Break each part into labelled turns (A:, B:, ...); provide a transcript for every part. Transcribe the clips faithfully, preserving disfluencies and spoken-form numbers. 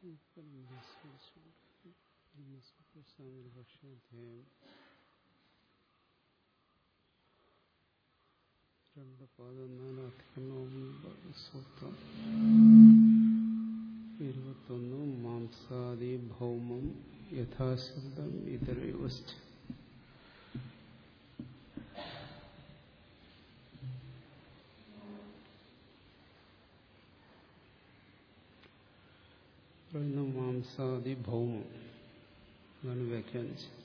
A: പക്ഷാധ്യായം രണ്ട് പതിനാല് സൂത്രം ഇരുപത്തൊന്ന് മാംസാദി ഭൗമം യഥാശബ്ദം ഇതരയോശ്ച. മാംസാദി ഭൗമം എന്നാണ് വ്യാഖ്യാനിച്ചത്.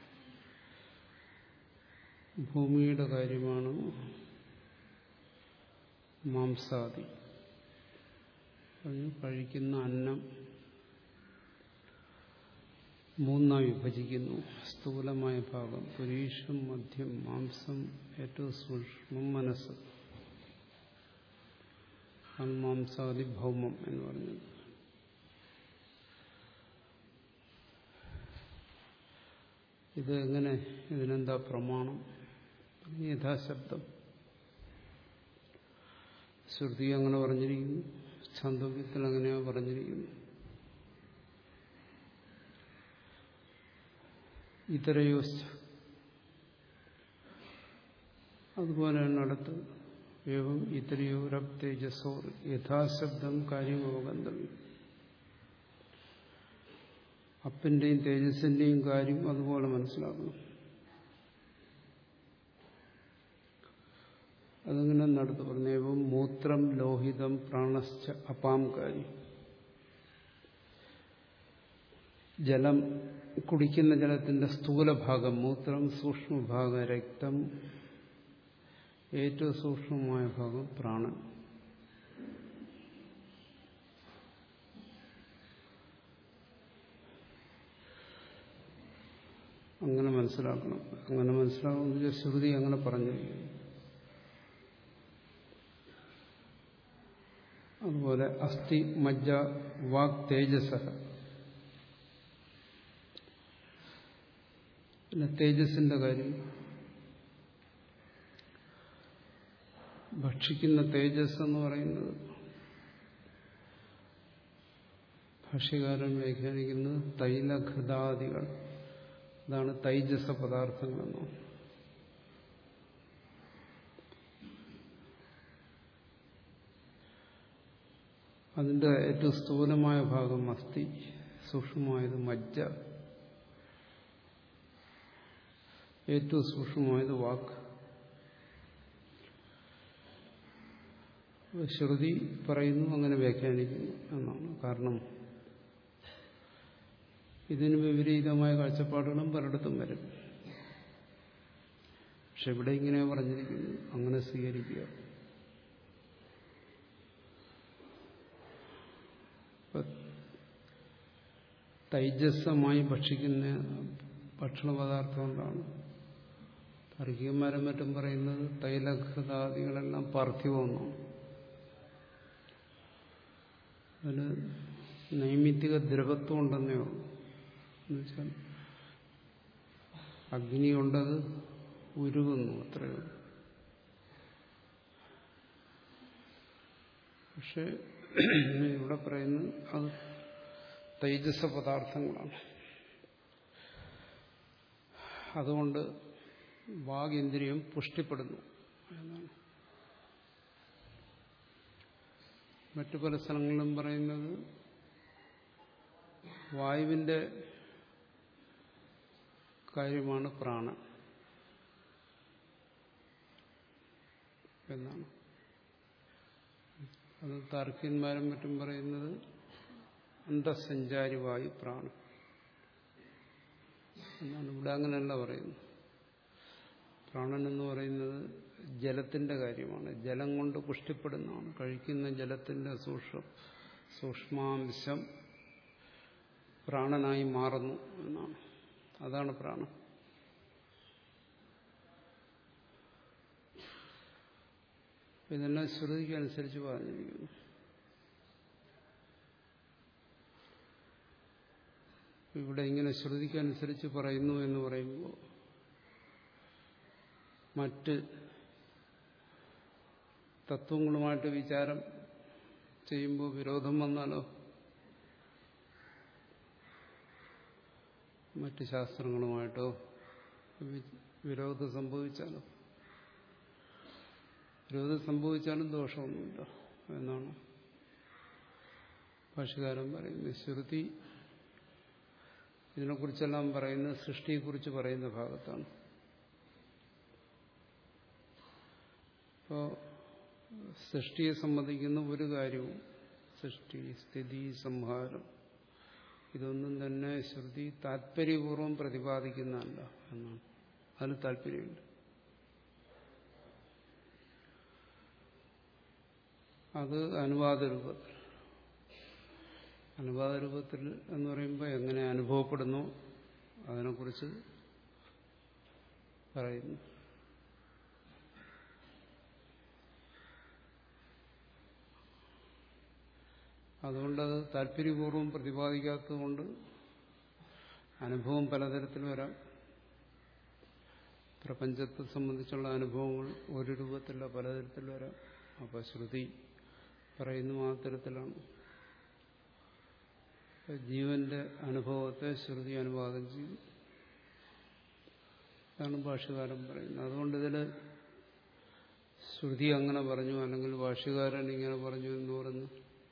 A: ഭൂമിയുടെ കാര്യമാണ് മാംസാദി. കഴിക്കുന്ന അന്നം മൂന്നായി വിഭജിക്കുന്നു. സ്ഥൂലമായ ഭാഗം പുരീഷം, മധ്യം മാംസം, ഏറ്റവും സൂക്ഷ്മം മനസ്സ്. ആണ് മാംസാദി ഭൗമം എന്ന് പറഞ്ഞത്. ഇത് എങ്ങനെ, ഇതിനെന്താ പ്രമാണം? യഥാശബ്ദം. ശ്രുതി അങ്ങനെ പറഞ്ഞിരിക്കുന്നു, ഛാന്ദോഗ്യത്തിൽ അങ്ങനെയാ പറഞ്ഞിരിക്കുന്നു. ഇതരയോശ്ച അതുപോലെയാണ് അടുത്ത്. ഏവം ഇതരയോരപ് തേജസോർ യഥാശബ്ദം കാര്യമവഗന്തവ്യം. അപ്പിന്റെയും തേജസ്സിന്റെയും കാര്യം അതുപോലെ മനസ്സിലാക്കണം. അതങ്ങനെ നടത്തു പറഞ്ഞേവും മൂത്രം ലോഹിതം പ്രാണശ്ച അപാം കാര്യം. ജലം, കുടിക്കുന്ന ജലത്തിന്റെ സ്ഥൂലഭാഗം മൂത്രം, സൂക്ഷ്മഭാഗം രക്തം, ഏറ്റവും സൂക്ഷ്മമായ ഭാഗം പ്രാണൻ. അങ്ങനെ മനസ്സിലാക്കണം. അങ്ങനെ മനസ്സിലാക്കണമെന്ന് ശ്രുതി അങ്ങനെ പറഞ്ഞിരിക്കുന്നു. അതുപോലെ അസ്ഥി മജ്ജ വാക് തേജസ. പിന്നെ തേജസ്സിന്റെ കാര്യം, ഭക്ഷിക്കുന്ന തേജസ് എന്ന് പറയുന്നത് ഭാഷ്യകാരൻ വ്യാഖ്യാനിക്കുന്നത് തൈലഘൃതാദികൾ. അതാണ് തൈജസ പദാർത്ഥങ്ങളെന്നോ. അതിന്റെ ഏറ്റവും സ്ഥൂലമായ ഭാഗം അസ്ഥി, സൂക്ഷ്മമായത് മജ്ജ, ഏറ്റവും സൂക്ഷ്മമായത് വാക്ക്. ശ്രുതി പറയുന്നു, അങ്ങനെ വ്യാഖ്യാനിക്കുന്നു എന്നാണ്. കാരണം ഇതിന് വിപരീതമായ കാഴ്ചപ്പാടുകളും പലയിടത്തും വരും. പക്ഷെ ഇവിടെ ഇങ്ങനെ പറഞ്ഞിരിക്കുന്നു, അങ്ങനെ സ്വീകരിക്കുക. തൈജസ്സമായി ഭക്ഷിക്കുന്ന ഭക്ഷണപദാർത്ഥം എന്താണ്? താർക്കികന്മാരും മറ്റും പറയുന്നത് തൈലഘൃതാദികളെല്ലാം പാർത്ഥിവമെന്നാണ്. അതിന് നൈമിത്തിക ദ്രവത്വം ഉണ്ടെന്നേ ഉള്ളൂ. എന്നുവെച്ചാൽ അഗ്നി കൊണ്ടത് ഉരുകുന്നു, അത്രയേ ഉള്ളൂ. പക്ഷെ ഇവിടെ പറയുന്നത് അത് തൈജസ പദാർത്ഥങ്ങളാണ്. അതുകൊണ്ട് വാഗേന്ദ്രിയം പുഷ്ടിപ്പെടുന്നു എന്നാണ്. മറ്റു പല സ്ഥലങ്ങളിലും പറയുന്നത് വായുവിന്റെ കാര്യമാണ് പ്രാണൻ എന്നാണ്. അത് താർക്കികന്മാരും മറ്റും പറയുന്നത് അന്തഃസഞ്ചാരി വായു പ്രാണൻ എന്നാണ്. ഇവിടെ അങ്ങനെയല്ല പറയുന്നത്. പ്രാണൻ എന്ന് പറയുന്നത് ജലത്തിന്റെ കാര്യമാണ്. ജലം കൊണ്ട് പുഷ്ടിപ്പെടുന്നതാണ്. കഴിക്കുന്ന ജലത്തിന്റെ സൂക്ഷ്മ സൂക്ഷ്മാംശം പ്രാണനായി മാറുന്നു എന്നാണ്. അതാണ് പ്രാണൻ. ഇതെല്ലാം ശ്രുതിക്ക് അനുസരിച്ച് പറഞ്ഞിരിക്കുന്നു. ഇവിടെ ഇങ്ങനെ ശ്രുതിക്കനുസരിച്ച് പറയുന്നു എന്ന് പറയുമ്പോൾ മറ്റ് തത്വങ്ങളുമായിട്ട് വിചാരം ചെയ്യുമ്പോൾ വിരോധം വന്നാലോ? മറ്റ് ശാസ്ത്രങ്ങളുമായിട്ടോ വിരോധം സംഭവിച്ചാലോ? വിരോധം സംഭവിച്ചാലും ദോഷമൊന്നുമില്ല എന്നാണ് ഭാഷ്യകാരൻ പറയുന്നത്. ശ്രുതി ഇതിനെക്കുറിച്ചെല്ലാം പറയുന്നത് സൃഷ്ടിയെക്കുറിച്ച് പറയുന്ന ഭാഗത്താണ്. അപ്പോൾ സൃഷ്ടിയെ സംബന്ധിക്കുന്ന ഒരു കാര്യവും, സൃഷ്ടി, സ്ഥിതി, സംഹാരം, ഇതൊന്നും തന്നെ ശ്രുതി താല്പര്യപൂർവ്വം പ്രതിപാദിക്കുന്നതല്ല എന്നാണ്. അതിന് താല്പര്യമില്ല. അത് അനുവാദ രൂപത്തിൽ, അനുവാദ രൂപത്തിൽ എന്ന് പറയുമ്പോൾ എങ്ങനെ അനുഭവപ്പെടുന്നു അതിനെക്കുറിച്ച് പറയുന്നു. അതുകൊണ്ടത് താല്പര്യപൂർവ്വം പ്രതിപാദിക്കാത്തതുകൊണ്ട് അനുഭവം പലതരത്തിൽ വരാം. പ്രപഞ്ചത്തെ സംബന്ധിച്ചുള്ള അനുഭവങ്ങൾ ഒരു രൂപത്തിലുള്ള പലതരത്തിൽ വരാം. അപ്പോൾ ശ്രുതി പറയുന്നു ആ തരത്തിലാണ്. ജീവന്റെ അനുഭവത്തെ ശ്രുതി അനുവാദം ചെയ്യും. അതാണ് ഭാഷ്യകാരൻ പറയുന്നത്. അതുകൊണ്ട് ഇതിൽ ശ്രുതി അങ്ങനെ പറഞ്ഞു അല്ലെങ്കിൽ ഭാഷ്യകാരൻ ഇങ്ങനെ പറഞ്ഞു എന്ന് പറഞ്ഞു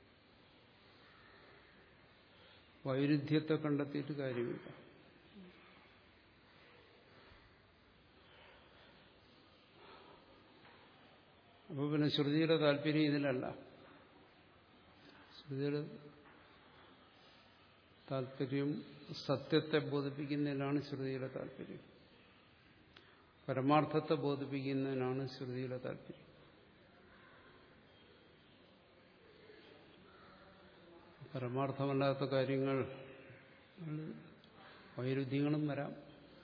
A: വൈരുദ്ധ്യത്തെ കണ്ടെത്തിയിട്ട് കാര്യമില്ല. അപ്പോൾ പിന്നെ ശ്രുതിയുടെ താല്പര്യം ഇതിലല്ല. ശ്രുതിയുടെ താല്പര്യം സത്യത്തെ ബോധിപ്പിക്കുന്നതിനാണ് ശ്രുതിയുടെ താല്പര്യം. പരമാർത്ഥത്തെ ബോധിപ്പിക്കുന്നതിനാണ് ശ്രുതിയുടെ താല്പര്യം. പരമാർത്ഥമല്ലാത്ത കാര്യങ്ങൾ വൈരുദ്ധ്യങ്ങളും വരാം.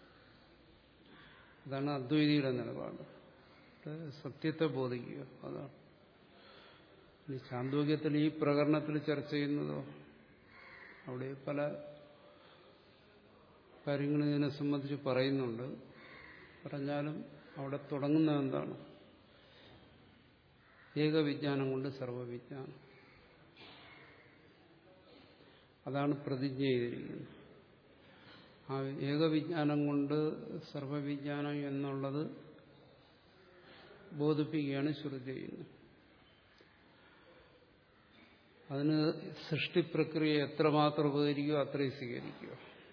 A: അതാണ് അദ്വൈതിയുടെ നിലപാട്. സത്യത്തെ ബോധിക്കുക, അതാണ്. ഈ ചാന്തോക്യത്തിൽ ഈ പ്രകരണത്തിൽ ചർച്ച ചെയ്യുന്നതോ അവിടെ പല കാര്യങ്ങളും ഇതിനെ സംബന്ധിച്ച് പറയുന്നുണ്ട്. പറഞ്ഞാലും അവിടെ തുടങ്ങുന്നത് എന്താണ്? ഏകവിജ്ഞാനം കൊണ്ട് സർവവിജ്ഞാനം. അതാണ് പ്രതിജ്ഞ ചെയ്തിരിക്കുന്നത്. ആ ഏകവിജ്ഞാനം കൊണ്ട് സർവവിജ്ഞാനം എന്നുള്ളത് ബോധിപ്പിക്കുകയാണ് ശ്രുതി ചെയ്യുന്നത്. അതിന് സൃഷ്ടിപ്രക്രിയ എത്രമാത്രം ഉപകരിക്കുകയോ അത്രയും സ്വീകരിക്കുക.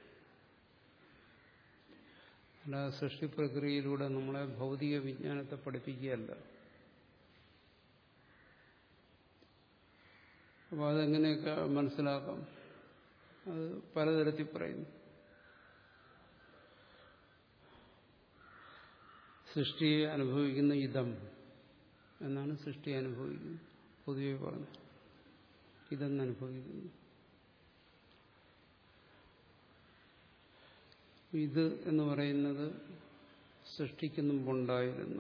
A: അല്ലാതെ സൃഷ്ടിപ്രക്രിയയിലൂടെ നമ്മളെ ഭൗതിക വിജ്ഞാനത്തെ പഠിപ്പിക്കുകയല്ല. അപ്പോൾ അതെങ്ങനെയൊക്കെ മനസ്സിലാക്കാം? അത് പലതരത്തിൽ പറയുന്നു. സൃഷ്ടിയെ അനുഭവിക്കുന്ന ഇതം എന്നാണ് സൃഷ്ടിയെ അനുഭവിക്കുന്നത്. പൊതുവെ പറഞ്ഞു ഇതെന്ന് അനുഭവിക്കുന്നു. ഇത് എന്ന് പറയുന്നത് സൃഷ്ടിക്ക് മുമ്പുണ്ടായിരുന്ന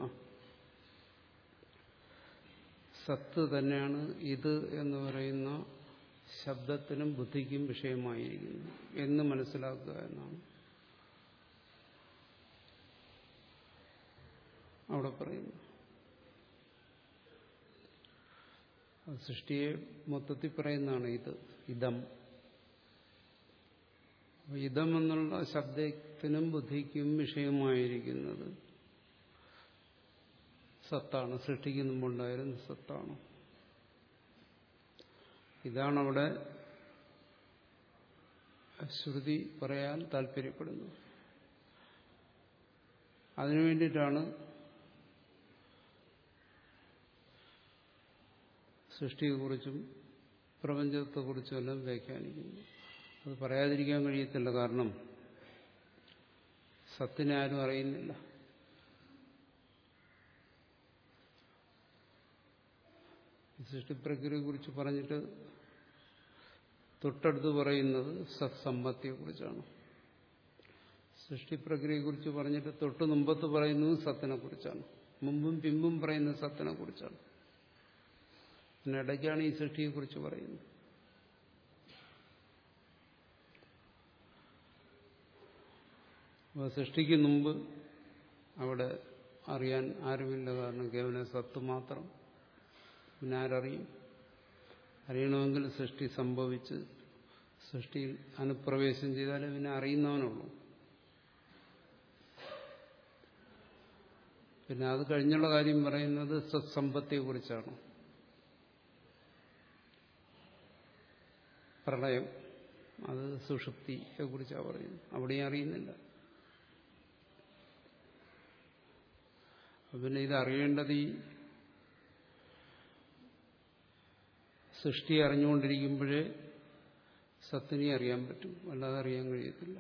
A: സത്ത് തന്നെയാണ്. ഇത് എന്ന് പറയുന്ന ശബ്ദത്തിനും ബുദ്ധിക്കും വിഷയമായിരിക്കുന്നു എന്ന് മനസ്സിലാക്കുക എന്നാണ് അവിടെ പറയുന്നു. സൃഷ്ടിയെ മൊത്തത്തിൽ പറയുന്നതാണ് ഇത്, ഇതം. ഇതം എന്നുള്ള ശബ്ദത്തിനും ബുദ്ധിക്കും വിഷയമായിരിക്കുന്നത് സത്താണ്. സൃഷ്ടിക്ക് മുമ്പുണ്ടായിരുന്ന സത്താണ്. ഇതാണവിടെ ശ്രുതി പറയാൻ താല്പര്യപ്പെടുന്നത്. അതിനു വേണ്ടിയിട്ടാണ് സൃഷ്ടിയെക്കുറിച്ചും പ്രപഞ്ചത്തെക്കുറിച്ചും എല്ലാം വ്യാഖ്യാനിക്കുന്നു. അത് പറയാതിരിക്കാൻ കഴിയത്തില്ല. കാരണം സത്തിനെ ആരും അറിയുന്നില്ല. സൃഷ്ടിപ്രക്രിയയെക്കുറിച്ച് പറഞ്ഞിട്ട് തൊട്ടടുത്ത് പറയുന്നത് സത്സമ്പത്തിയെക്കുറിച്ചാണ്. സൃഷ്ടിപ്രക്രിയയെക്കുറിച്ച് പറഞ്ഞിട്ട് തൊട്ട് മുമ്പത്ത് പറയുന്നത് സത്തിനെക്കുറിച്ചാണ്. മുമ്പും പിമ്പും പറയുന്നത് സത്തിനെക്കുറിച്ചാണ്. പിന്നെ ഇടയ്ക്കാണ് ഈ സൃഷ്ടിയെക്കുറിച്ച് പറയുന്നത്. അപ്പോൾ സൃഷ്ടിക്ക് മുമ്പ് അവിടെ അറിയാൻ ആരുമില്ല. കാരണം കേവലം സത്ത് മാത്രം. പിന്നെ ആരറിയും? അറിയണമെങ്കിൽ സൃഷ്ടി സംഭവിച്ച് സൃഷ്ടിയിൽ അനുപ്രവേശം ചെയ്താലേ പിന്നെ അറിയുന്നവനുള്ളൂ. പിന്നെ അത് കഴിഞ്ഞുള്ള കാര്യം പറയുന്നത് സത്സമ്പത്തിയെ കുറിച്ചാണ്. പ്രളയം, അത് സുഷുപ്തിയെ കുറിച്ചാണ് പറയുന്നത്. അവിടെയും അറിയുന്നില്ല. പിന്നെ ഇത് അറിയേണ്ടത് ഈ സൃഷ്ടി അറിഞ്ഞുകൊണ്ടിരിക്കുമ്പോഴേ സത്തിനെ അറിയാൻ പറ്റും, അല്ലാതെ അറിയാൻ കഴിയത്തില്ല.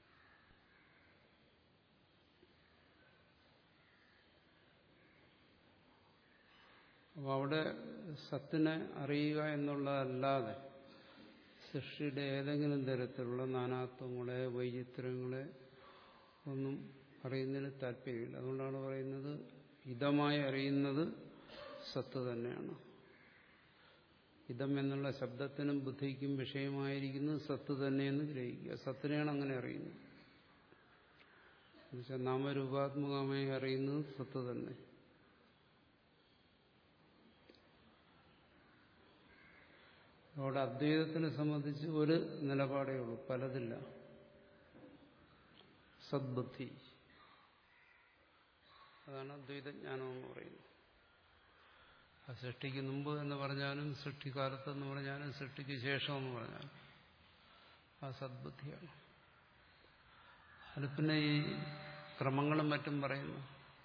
A: അപ്പോൾ അവിടെ സത്തിനെ അറിയുക എന്നുള്ളതല്ലാതെ സൃഷ്ടിയുടെ ഏതെങ്കിലും തരത്തിലുള്ള നാനാത്വങ്ങളെ വൈചിത്ര്യങ്ങളെ ഒന്നും അറിയുന്നതിന് താല്പര്യമില്ല. അതുകൊണ്ടാണ് പറയുന്നത് ഇതമായി അറിയുന്നത് സത്ത് തന്നെയാണ്. ഇതം എന്നുള്ള ശബ്ദത്തിനും ബുദ്ധിക്കും വിഷയമായിരിക്കുന്നത് സത്ത് തന്നെയെന്ന് ഗ്രഹിക്കുക. സത്തിനെയാണ് അങ്ങനെ അറിയുന്നത്. എന്നുവെച്ചാൽ നാമരൂപാത്മകമായി അറിയുന്നത് സത്ത് തന്നെ. അവിടെ അദ്വൈതത്തിനെ സംബന്ധിച്ച് ഒരു നിലപാടേ ഉള്ളൂ, പലതില്ല. സദ്ബുദ്ധി, അതാണ് അദ്വൈതജ്ഞാനം എന്ന് പറയുന്നത്. ആ സൃഷ്ടിക്ക് മുമ്പ് എന്ന് പറഞ്ഞാലും സൃഷ്ടിക്കാലത്തെന്ന് പറഞ്ഞാലും സൃഷ്ടിക്ക് ശേഷം എന്ന് പറഞ്ഞാലും ആ സദ്ബുദ്ധിയാണ്. അത് പിന്നെ ഈ ക്രമങ്ങളും മറ്റും പറയുന്നു,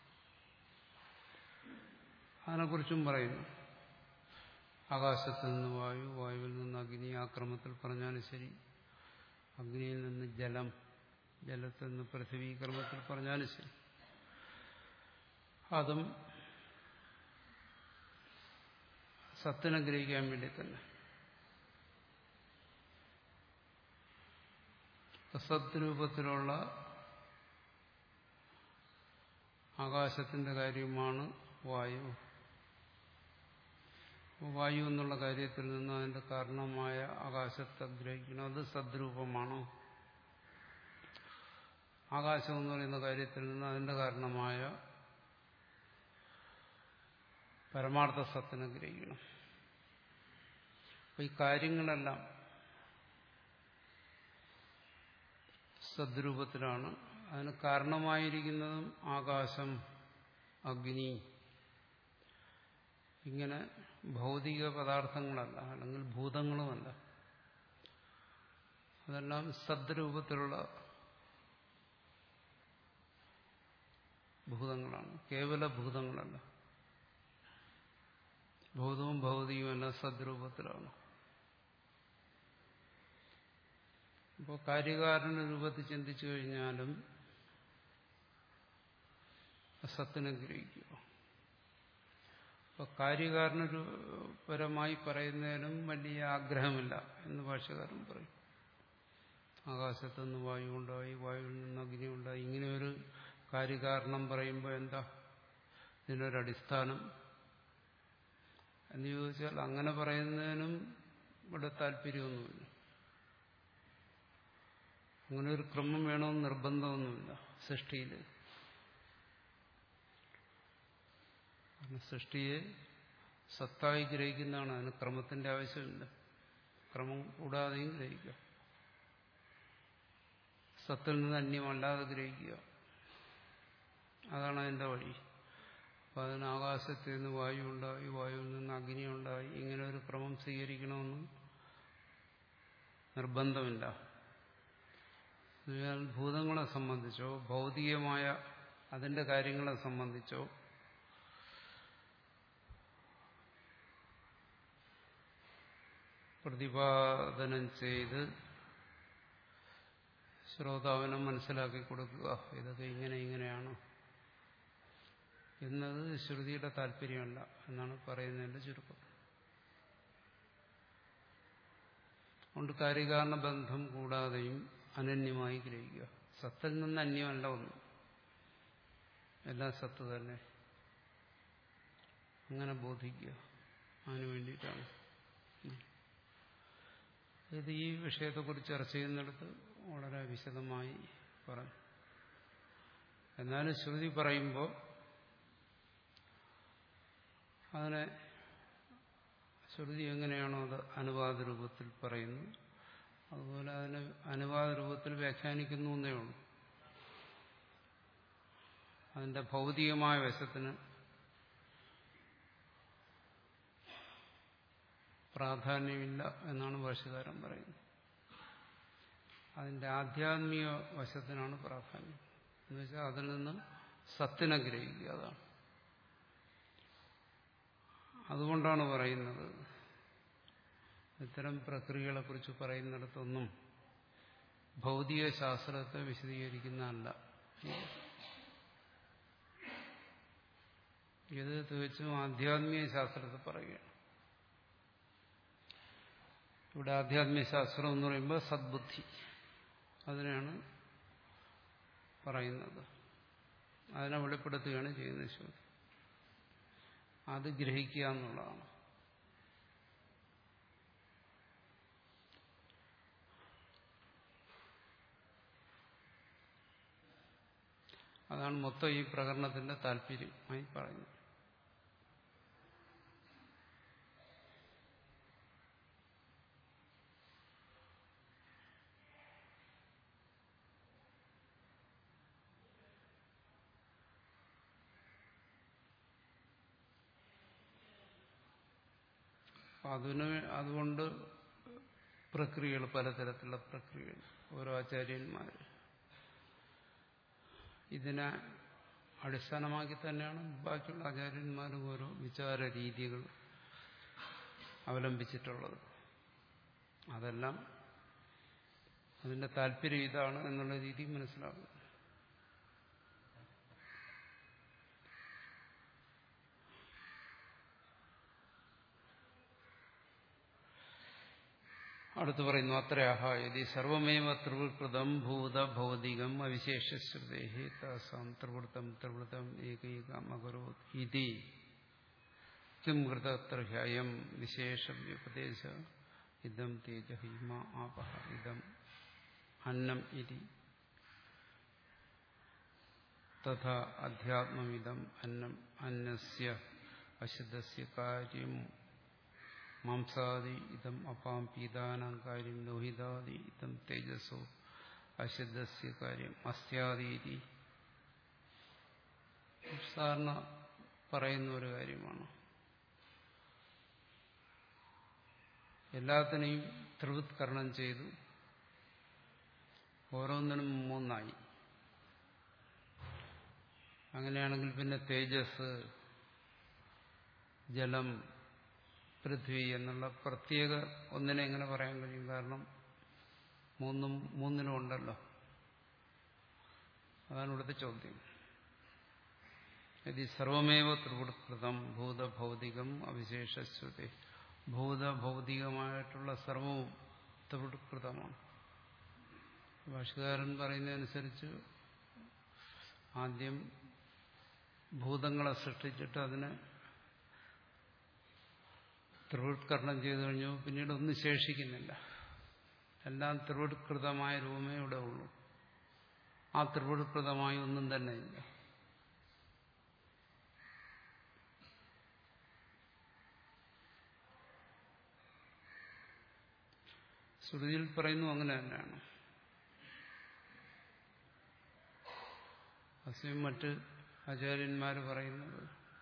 A: അതിനെക്കുറിച്ചും പറയുന്നു. ആകാശത്തിൽ നിന്ന് വായു, വായുവിൽ നിന്ന് അഗ്നി, ആ ക്രമത്തിൽ പറഞ്ഞാലും ശരി. അഗ്നിയിൽ നിന്ന് ജലം, ജലത്തിൽ നിന്ന് പൃഥ്വി, ക്രമത്തിൽ പറഞ്ഞാലും ശരി. അതും സത്തിനെ ഗ്രഹിക്കാൻ വേണ്ടി തന്നെ. സത് രൂപത്തിലുള്ള ആകാശത്തിന്റെ കാര്യമാണ് വായു. വായു എന്നുള്ള കാര്യത്തിൽ നിന്ന് അതിന്റെ കാരണമായ ആകാശത്തെ ഗ്രഹിക്കണം. അത് സദ്രൂപമാണ്. ആകാശം എന്ന് പറയുന്ന കാര്യത്തിൽ നിന്ന് അതിന്റെ കാരണമായ പരമാർത്ഥ സത്തിനെ ഗ്രഹിക്കണം. അപ്പൊ ഈ കാര്യങ്ങളെല്ലാം സദ്രൂപത്തിലാണ്. അതിന് കാരണമായിരിക്കുന്നതും ആകാശം, അഗ്നി, ഇങ്ങനെ ഭൗതിക പദാർത്ഥങ്ങളല്ല, അല്ലെങ്കിൽ ഭൂതങ്ങളുമല്ല. അതെല്ലാം സദ്രൂപത്തിലുള്ള ഭൂതങ്ങളാണ്, കേവല ഭൂതങ്ങളല്ല. ഭൗതവും ഭൗതികവും എല്ലാം സദ്രൂപത്തിലാണ്. അപ്പോൾ കാര്യകാരണ രൂപത്തിൽ ചിന്തിച്ചു കഴിഞ്ഞാലും സത്തിനെ ഗ്രഹിക്കുക. അപ്പൊ കാര്യകാരണപരമായി പറയുന്നതിനും വലിയ ആഗ്രഹമില്ല എന്ന് ഭാഷ്യകാരൻ പറയും. ആകാശത്തുനിന്ന് വായു ഉണ്ടായി, വായുവിൽ നിന്ന് അഗ്നി ഉണ്ടായി, ഇങ്ങനെ ഒരു കാര്യകാരണം പറയുമ്പോൾ എന്താ ഇതിനൊരടിസ്ഥാനം എന്ന് ചോദിച്ചാൽ അങ്ങനെ പറയുന്നതിനും ഇവിടെ താല്പര്യമൊന്നുമില്ല. അങ്ങനെ ഒരു ക്രമം വേണമെന്ന് നിർബന്ധമൊന്നുമില്ല സൃഷ്ടിയിൽ. സൃഷ്ടിയെ സത്തായി ഗ്രഹിക്കുന്നതാണ്, അതിന് ക്രമത്തിന്റെ ആവശ്യമില്ല. ക്രമം കൂടാതെയും ഗ്രഹിക്കുക, സത്തിൽ നിന്ന് അന്യമല്ലാതെ ഗ്രഹിക്കുക, അതാണ് അതിന്റെ വഴി. അപ്പം അതിന് ആകാശത്തിൽ നിന്ന് വായു ഉണ്ടായി, വായുവിൽ നിന്ന് അഗ്നി ഉണ്ടായി, ഇങ്ങനെ ഒരു ക്രമം സ്വീകരിക്കണമെന്ന് നിർബന്ധമില്ല. എന്നാൽ ഭൂതങ്ങളെ സംബന്ധിച്ചോ ഭൗതികമായ അതിന്റെ കാര്യങ്ങളെ സംബന്ധിച്ചോ പ്രതിപാദനം ചെയ്ത് ശ്രോതാവിനെ മനസ്സിലാക്കി കൊടുക്കുക, ഇതൊക്കെ ഇങ്ങനെ ഇങ്ങനെയാണ് എന്നത് ശ്രുതിയുടെ താല്പര്യമല്ല എന്നാണ് പറയുന്നതിന്റെ ചുരുക്കം. അതുകൊണ്ട് കാര്യകാരണ ബന്ധം കൂടാതെയും അനന്യമായി ഗ്രഹിക്കുക. സത്തിൽ നിന്ന് അന്യമല്ല ഒന്നും, എല്ലാം സത്ത് തന്നെ. അങ്ങനെ ബോധിക്കുക, അതിനു വേണ്ടിയിട്ടാണ് ഇത്. ഈ വിഷയത്തെക്കുറിച്ച് ചർച്ച ചെയ്യുന്നിടത്ത് വളരെ വിശദമായി പറഞ്ഞു. എന്നാലും ശ്രുതി പറയുമ്പോൾ അതിനെ ശ്രുതി എങ്ങനെയാണോ അത് അനുവാദ രൂപത്തിൽ പറയുന്നു, അതുപോലെ അതിനെ അനുവാദ രൂപത്തിൽ വ്യാഖ്യാനിക്കുന്നു എന്നേ ഉള്ളൂ. അതിന്റെ ഭൗതികമായ വശത്തിന് പ്രാധാന്യമില്ല എന്നാണ് ഭാഷ്യകാരൻ പറയുന്നത്. അതിന്റെ ആധ്യാത്മിക വശത്തിനാണ് പ്രാധാന്യം. എന്നുവെച്ചാൽ അതിൽ നിന്ന് സത്തിനെ ഗ്രഹിക്കുക. അതാണ്. അതുകൊണ്ടാണ് പറയുന്നത് ഇത്തരം പ്രക്രിയകളെക്കുറിച്ച് പറയുന്നിടത്തൊന്നും ഭൗതിക ശാസ്ത്രത്തെ വിശദീകരിക്കുന്നതല്ല. ഇത് തികച്ചും ആധ്യാത്മിക ശാസ്ത്രത്തെ പറയുകയാണ്. ഇവിടെ ആധ്യാത്മിക ശാസ്ത്രം എന്ന് പറയുമ്പോൾ സദ്ബുദ്ധി, അതിനെയാണ് പറയുന്നത്. അതിനെ വെളിപ്പെടുത്തുകയാണ് ചെയ്യുന്നത്. ശ്രുതി അത് ഗ്രഹിക്കുക എന്നുള്ളതാണ്. അതാണ് മൊത്തം ഈ പ്രകരണത്തിന്റെ താല്പര്യമായി പറയുന്നത്. അതിന് അതുകൊണ്ട് പ്രക്രിയകൾ, പലതരത്തിലുള്ള പ്രക്രിയകൾ, ഓരോ ആചാര്യന്മാർ ഇതിനെ അടിസ്ഥാനമാക്കി തന്നെയാണ് ബാക്കിയുള്ള ആചാര്യന്മാരും ഓരോ വിചാര രീതികൾ അവലംബിച്ചിട്ടുള്ളത്. അതെല്ലാം അതിന്റെ താല്പര്യം ഇതാണ് എന്നുള്ള രീതി മനസ്സിലാക്കും. അടുത്ത് പറയുന്നു, അത്രയാഹ യദി സർവമേവ ത്രിവൃകൃതം ഭൂത ഭൗതികം അവിശേഷശ്രുതേഹി താസാം ത്രിവൃത്തം ത്രിവൃത്തം ഏകൈകം അകരോത് ഇതി കിം കൃതത്ര ഹ്യയം വിശേഷവ്യുപദേശ ഇദം തേജ ഹിമ ആപഹ ഇദം അന്നം ഇതി തഥാ അധ്യാത്മമിദം അന്നം അന്നസ്യ അശുദ്ധസ്യ കാര്യം മാംസാദി ഇതം അപാം പീതാനാം കാര്യം ലോഹിതാദി ഇതം തേജസ്സോ അശുദ്ധസ്യ കാര്യം അസ്യാദീതി. സാധാരണ പറയുന്ന ഒരു കാര്യമാണ്. എല്ലാത്തിനെയും ത്രിവൃത്കരണം ചെയ്തു, ഓരോന്നിനും മൂന്നായി. അങ്ങനെയാണെങ്കിൽ പിന്നെ തേജസ്, ജലം, പൃഥ്വി എന്നുള്ള പ്രത്യേക ഒന്നിനെ എങ്ങനെ പറയാൻ കഴിയും? കാരണം മൂന്നും മൂന്നിനും ഉണ്ടല്ലോ. അതാണ് ഇവിടുത്തെ ചോദ്യം. യദി സർവമേവ ത്രിവൃത്കൃതം ഭൂതഭൗതികം അവിശേഷശ്രുതി, ഭൂതഭൗതികമായിട്ടുള്ള സർവവും ത്രിവൃത്കൃതമാണ്. ഭാഷ്യകാരൻ പറയുന്നതനുസരിച്ച് ആദ്യം ഭൂതങ്ങളെ സൃഷ്ടിച്ചിട്ട് അതിനെ ത്രിവൃത്കരണം ചെയ്തു കഴിഞ്ഞു, പിന്നീട് ഒന്നും ശേഷിക്കുന്നില്ല. എല്ലാം ത്രിവൃത്കൃതമായ രൂപമേ ഇവിടെ ഉള്ളൂ. ആ ത്രിവൃത്കൃതമായ ഒന്നും തന്നെ ഇല്ല. ശ്രുതിയിൽ പറയുന്നു അങ്ങനെ തന്നെയാണ്. അസ്യം മറ്റ് ആചാര്യന്മാർ പറയുന്നത്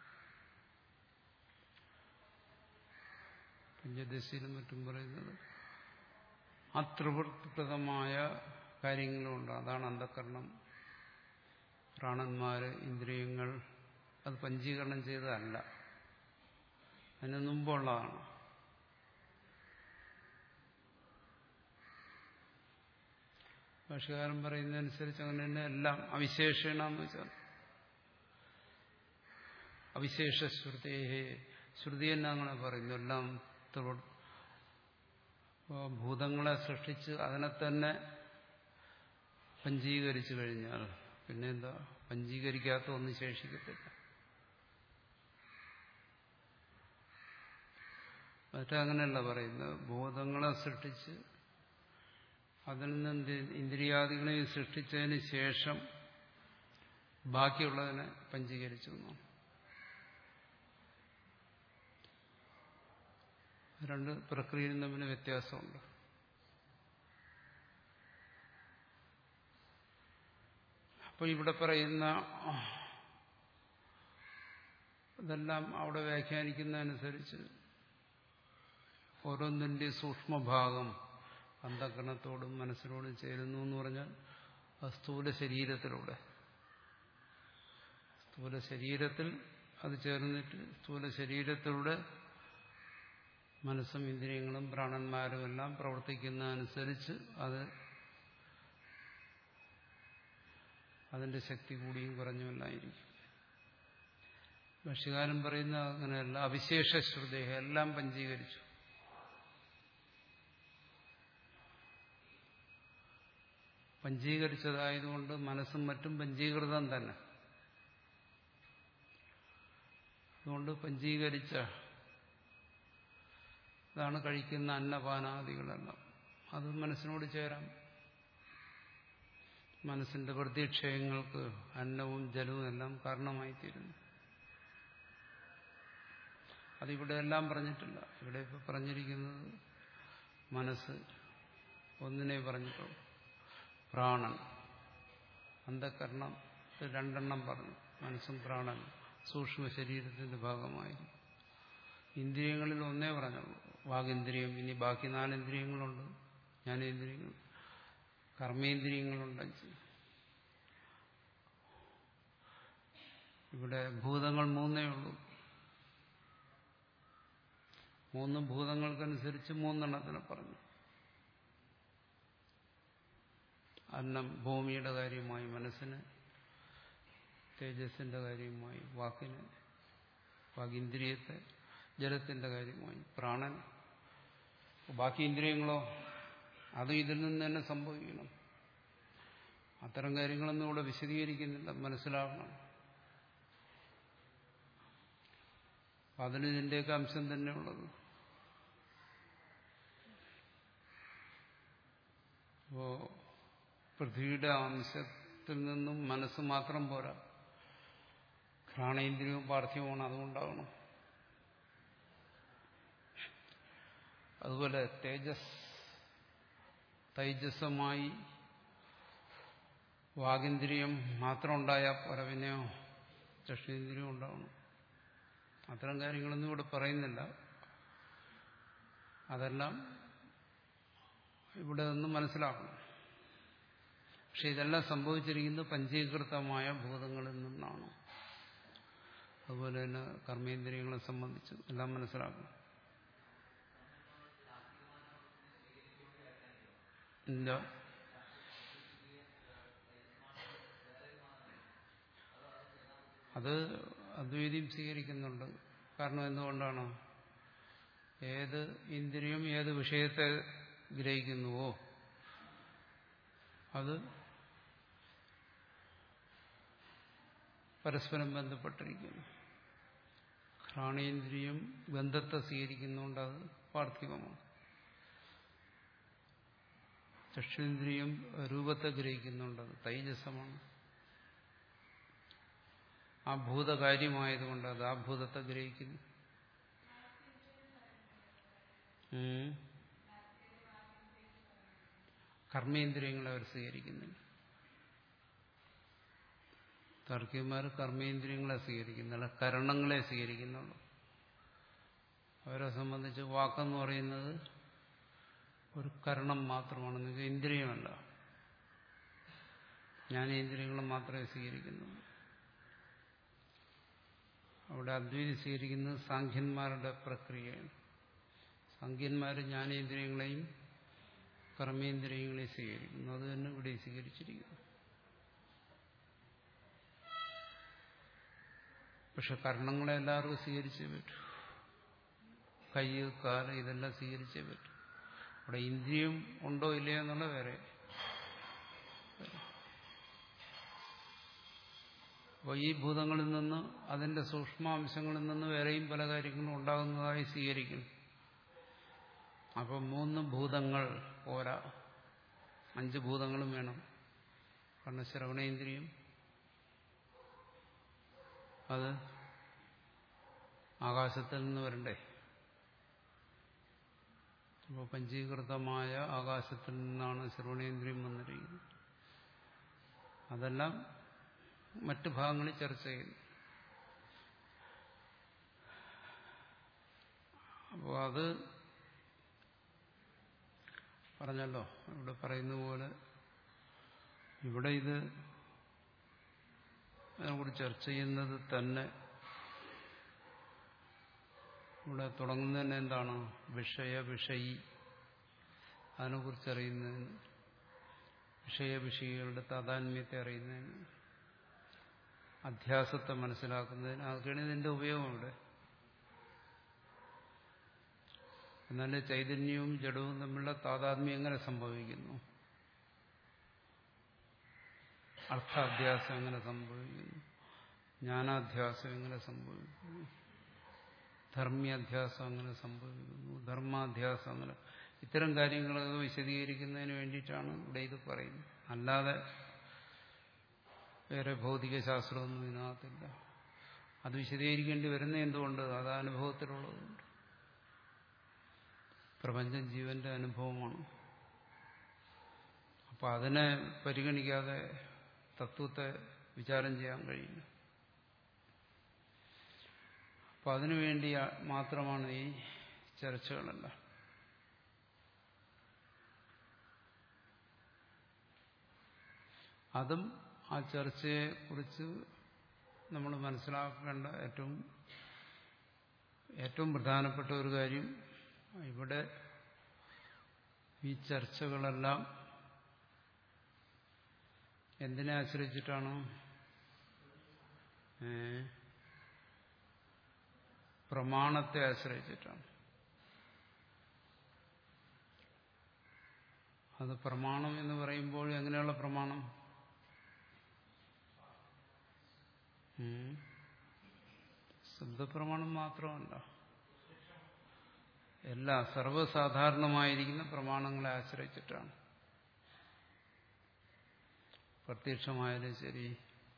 A: പഞ്ചദശയിലും മറ്റും പറയുന്നത് അത്രിവൃത്കൃതമായ കാര്യങ്ങളുണ്ട്. അതാണ് അന്ധകരണം, പ്രാണന്മാര്, ഇന്ദ്രിയങ്ങൾ. അത് പഞ്ചീകരണം ചെയ്തതല്ല, അതിന് മുമ്പുള്ളതാണ്. ഭാഷ്യകാരൻ പറയുന്നതനുസരിച്ച് അങ്ങനെ തന്നെ എല്ലാം അവിശേഷണ എന്ന് വെച്ചാൽ അവിശേഷ ശ്രുതേഹേ, ശ്രുതി തന്നെ അങ്ങനെ പറയുന്നു. എല്ലാം ഭൂതങ്ങളെ സൃഷ്ടിച്ച് അതിനെ തന്നെ പഞ്ചീകരിച്ചു കഴിഞ്ഞാൽ പിന്നെ എന്താ, പഞ്ചീകരിക്കാത്ത ഒന്നും ശേഷിക്കത്തില്ല. മറ്റങ്ങനെയല്ല പറയുന്നത്. ഭൂതങ്ങളെ സൃഷ്ടിച്ച് അതിൽ നിന്ന് ഇന്ദ്രിയാദികളെയും സൃഷ്ടിച്ചതിന് ശേഷം ബാക്കിയുള്ളതിനെ പഞ്ചീകരിച്ചു എന്നാണ്. രണ്ട് പ്രക്രിയയും തമ്മിൽ വ്യത്യാസമുണ്ട്. അപ്പോൾ ഇവിടെ പറയുന്ന ഇതെല്ലാം അവിടെ വ്യാഖ്യാനിക്കുന്നതനുസരിച്ച് ഓരോന്നിൻ്റെ സൂക്ഷ്മഭാഗം അന്ധകരണത്തോടും മനസ്സിനോടും ചേരുന്നു എന്ന് പറഞ്ഞാൽ ആ സ്ഥൂല ശരീരത്തിലൂടെ സ്ഥൂല ശരീരത്തിൽ അത് ചേർന്നിട്ട് സ്ഥൂല ശരീരത്തിലൂടെ മനസ്സും ഇന്ദ്രിയങ്ങളും പ്രാണന്മാരും എല്ലാം പ്രവർത്തിക്കുന്നതനുസരിച്ച് അത് അതിന്റെ ശക്തി കൂടിയും കുറഞ്ഞുമല്ലായിരിക്കും. ഭാഷ്യകാരൻ പറയുന്ന അങ്ങനെയല്ല. അവിശേഷ ശ്രുതേഹ എല്ലാം പഞ്ചീകരിച്ചു. പഞ്ചീകരിച്ചതായതുകൊണ്ട് മനസ്സും മറ്റും പഞ്ചീകൃതം തന്നെ. അതുകൊണ്ട് പഞ്ചീകരിച്ച ഇതാണ് കഴിക്കുന്ന അന്നപാനാദികളെല്ലാം. അത് മനസ്സിനോട് ചേരാം. മനസ്സിന്റെ വൃത്തിക്ഷയങ്ങൾക്ക് അന്നവും ജലവും എല്ലാം കാരണമായിത്തീരുന്നു. അതിവിടെ എല്ലാം പറഞ്ഞിട്ടില്ല. ഇവിടെ ഇപ്പൊ പറഞ്ഞിരിക്കുന്നത് മനസ്സ് ഒന്നിനെ പറഞ്ഞിട്ടുള്ളൂ. പ്രാണൻ, അന്ധകരണം രണ്ടെണ്ണം പറഞ്ഞു. മനസ്സും പ്രാണനും സൂക്ഷ്മ ശരീരത്തിന്റെ ഭാഗമായി. ഇന്ദ്രിയങ്ങളിൽ ഒന്നേ പറഞ്ഞുള്ളൂ, വാഗിന്ദ്രിയം. ഇനി ബാക്കി നാലിന്ദ്രിയങ്ങളുണ്ട്, ജ്ഞാനേന്ദ്രിയങ്ങൾ, കർമ്മേന്ദ്രിയങ്ങളുണ്ട് അഞ്ച്. ഇവിടെ ഭൂതങ്ങൾ മൂന്നേ ഉള്ളൂ. മൂന്ന് ഭൂതങ്ങൾക്കനുസരിച്ച് മൂന്നെണ്ണത്തിനെ പറഞ്ഞു. അന്നം ഭൂമിയുടെ കാര്യമായി മനസ്സിന്, തേജസ്സിന്റെ കാര്യമായി വാക്കിന്, വാഗിന്ദ്രിയത്തെ, ജലത്തിന്റെ കാര്യമായി പ്രാണൻ. ബാക്കി ഇന്ദ്രിയങ്ങളോ അത് ഇതിൽ നിന്ന് തന്നെ സംഭവിക്കണം. അത്തരം കാര്യങ്ങളൊന്നും ഇവിടെ വിശദീകരിക്കുന്നില്ല, മനസ്സിലാവണം. അതിന് ഇതിന്റെയൊക്കെ അംശം തന്നെ ഉള്ളത്. അപ്പോ പൃഥ്വിയുടെ അംശത്തിൽ നിന്നും മനസ്സ് മാത്രം പോരാ, ഘ്രാണേന്ദ്രിയവും പാർത്ഥിവമാണ്, അതുകൊണ്ടാവണം. അതുപോലെ തേജസ് തൈജസ്സമായി വാഗിന്ദ്രിയം മാത്രം ഉണ്ടായാൽ പോരാ, പിന്നെയോ ചക്ഷുന്ദ്രിയം ഉണ്ടാവണം. അത്തരം കാര്യങ്ങളൊന്നും ഇവിടെ പറയുന്നില്ല. അതെല്ലാം ഇവിടെ നിന്ന് മനസ്സിലാക്കണം. പക്ഷെ ഇതെല്ലാം സംഭവിച്ചിരിക്കുന്നത് പഞ്ചീകൃതമായ ഭൂതങ്ങളിൽ നിന്നാണ്. അതുപോലെ തന്നെ കർമ്മേന്ദ്രിയങ്ങളെ സംബന്ധിച്ച് എല്ലാം മനസ്സിലാക്കണം. ഇല്ല, അത് അദ്വൈതം സ്വീകരിക്കുന്നുണ്ട്. കാരണം എന്തുകൊണ്ടാണ്? ഏത് ഇന്ദ്രിയം ഏത് വിഷയത്തെ ഗ്രഹിക്കുന്നുവോ അത് പരസ്പരം ബന്ധപ്പെട്ടിരിക്കുന്നു. ഘ്രാണേന്ദ്രിയം ബന്ധത്തെ സ്വീകരിക്കുന്നുകൊണ്ട് അത് പാർത്ഥിവമാണ്. ചക്ഷുന്ദ്രിയം രൂപത്തെ ഗ്രഹിക്കുന്നുണ്ട്, അത് തൈജസമാണ്. ആ ഭൂതകാര്യമായതുകൊണ്ട് അത് ആ ഭൂതത്തെ ഗ്രഹിക്കുന്നു. കർമ്മേന്ദ്രിയങ്ങളെ അവർ സ്വീകരിക്കുന്നില്ല. താർക്കികന്മാർ കർമ്മേന്ദ്രിയങ്ങളെ സ്വീകരിക്കുന്നില്ല, കരണങ്ങളെ സ്വീകരിക്കുന്നുള്ളൂ. അവരെ സംബന്ധിച്ച് വാക്കെന്ന് പറയുന്നത് ഒരു കരണം മാത്രമാണ്, ഇന്ദ്രിയമല്ല. ജ്ഞാനേന്ദ്രിയങ്ങൾ മാത്രമേ സ്വീകരിക്കുന്നുള്ളൂ. അവിടെ അദ്വൈതം സ്വീകരിക്കുന്നത് സാഖ്യന്മാരുടെ പ്രക്രിയയാണ്. സാഖ്യന്മാർ ജ്ഞാനേന്ദ്രിയങ്ങളെയും കർമ്മേന്ദ്രിയങ്ങളെയും സ്വീകരിക്കുന്നു. അത് തന്നെ ഇവിടെ സ്വീകരിച്ചിരിക്കുന്നു. പക്ഷെ കർണങ്ങളെ എല്ലാവർക്കും സ്വീകരിച്ചേ പറ്റൂ. കൈ, കാല് ഇതെല്ലാം സ്വീകരിച്ചേ പറ്റൂ. അവിടെ ഇന്ദ്രിയം ഉണ്ടോ ഇല്ലയോ എന്നുള്ള വേറെ. അപ്പോൾ ഈ ഭൂതങ്ങളിൽ നിന്ന്, അതിന്റെ സൂക്ഷ്മാംശങ്ങളിൽ നിന്ന് വേറെയും പല കാര്യങ്ങളും ഉണ്ടാകുന്നതായി സ്വീകരിക്കുന്നു. അപ്പം മൂന്ന് ഭൂതങ്ങൾ പോരാ, അഞ്ച് ഭൂതങ്ങളും വേണം. കാരണം ശ്രവണേന്ദ്രിയം അത് ആകാശത്തിൽ നിന്ന് വരണ്ടേ. അപ്പോൾ പഞ്ചീകൃതമായ ആകാശത്തിൽ നിന്നാണ് ശ്രവണേന്ദ്രിയം വന്നിരിക്കുന്നത്. അതെല്ലാം മറ്റു ഭാഗങ്ങളിൽ ചർച്ച ചെയ്യുന്നു. അപ്പോൾ അത് പറഞ്ഞല്ലോ, ഇവിടെ പറയുന്ന പോലെ ഇവിടെ ഇത് അതിനെക്കുറിച്ച് ചർച്ച ചെയ്യുന്നത് തന്നെ ഇവിടെ തുടങ്ങുന്നതന്നെ എന്താണ്? വിഷയ വിഷയി അതിനെക്കുറിച്ച് അറിയുന്നതിന്, വിഷയ വിഷയികളുടെ താതാത്മ്യത്തെ അറിയുന്നതിന്, അധ്യാസത്തെ മനസ്സിലാക്കുന്നതിന്, അതൊക്കെയാണ് ഇതിന്റെ ഉപയോഗം ഇവിടെ. എന്നാൽ ചൈതന്യവും ജഡവും തമ്മിലുള്ള താതാത്മ്യം എങ്ങനെ സംഭവിക്കുന്നു, അർത്ഥാധ്യാസം എങ്ങനെ സംഭവിക്കുന്നു, ജ്ഞാനാധ്യാസം എങ്ങനെ സംഭവിക്കുന്നു, ധർമ്മ്യാധ്യാസം എങ്ങനെ സംഭവിക്കുന്നു, ധർമാധ്യാസം അങ്ങനെ, ഇത്തരം കാര്യങ്ങളൊക്കെ വിശദീകരിക്കുന്നതിന് വേണ്ടിയിട്ടാണ് ഇവിടെ ഇത് പറയുന്നത്. അല്ലാതെ വേറെ ഭൗതിക ശാസ്ത്രമൊന്നും ഇതിനകത്തില്ല. അത് വിശദീകരിക്കേണ്ടി വരുന്ന എന്തുകൊണ്ട്? അത് അനുഭവത്തിലുള്ളതുകൊണ്ട്. പ്രപഞ്ചം ജീവന്റെ അനുഭവമാണ്. അപ്പൊ അതിനെ പരിഗണിക്കാതെ തത്വത്തെ വിചാരം ചെയ്യാൻ കഴിയില്ല. അപ്പൊ അതിനുവേണ്ടി മാത്രമാണ് ഈ ചർച്ചകളെല്ലാം. അതും ആ ചർച്ചയെക്കുറിച്ച് നമ്മൾ മനസ്സിലാക്കേണ്ട ഏറ്റവും ഏറ്റവും പ്രധാനപ്പെട്ട ഒരു കാര്യം, ഇവിടെ ഈ ചർച്ചകളെല്ലാം എന്തിനെ ആശ്രയിച്ചിട്ടാണ്? ഏ പ്രമാണത്തെ ആശ്രയിച്ചിട്ടാണ്. അത് പ്രമാണം എന്ന് പറയുമ്പോൾ എങ്ങനെയുള്ള പ്രമാണം? ശബ്ദപ്രമാണം മാത്രമല്ല, എല്ലാ സർവ്വസാധാരണമായിരിക്കുന്ന പ്രമാണങ്ങളെ ആശ്രയിച്ചിട്ടാണ്. പ്രത്യക്ഷമായാലും ശരി,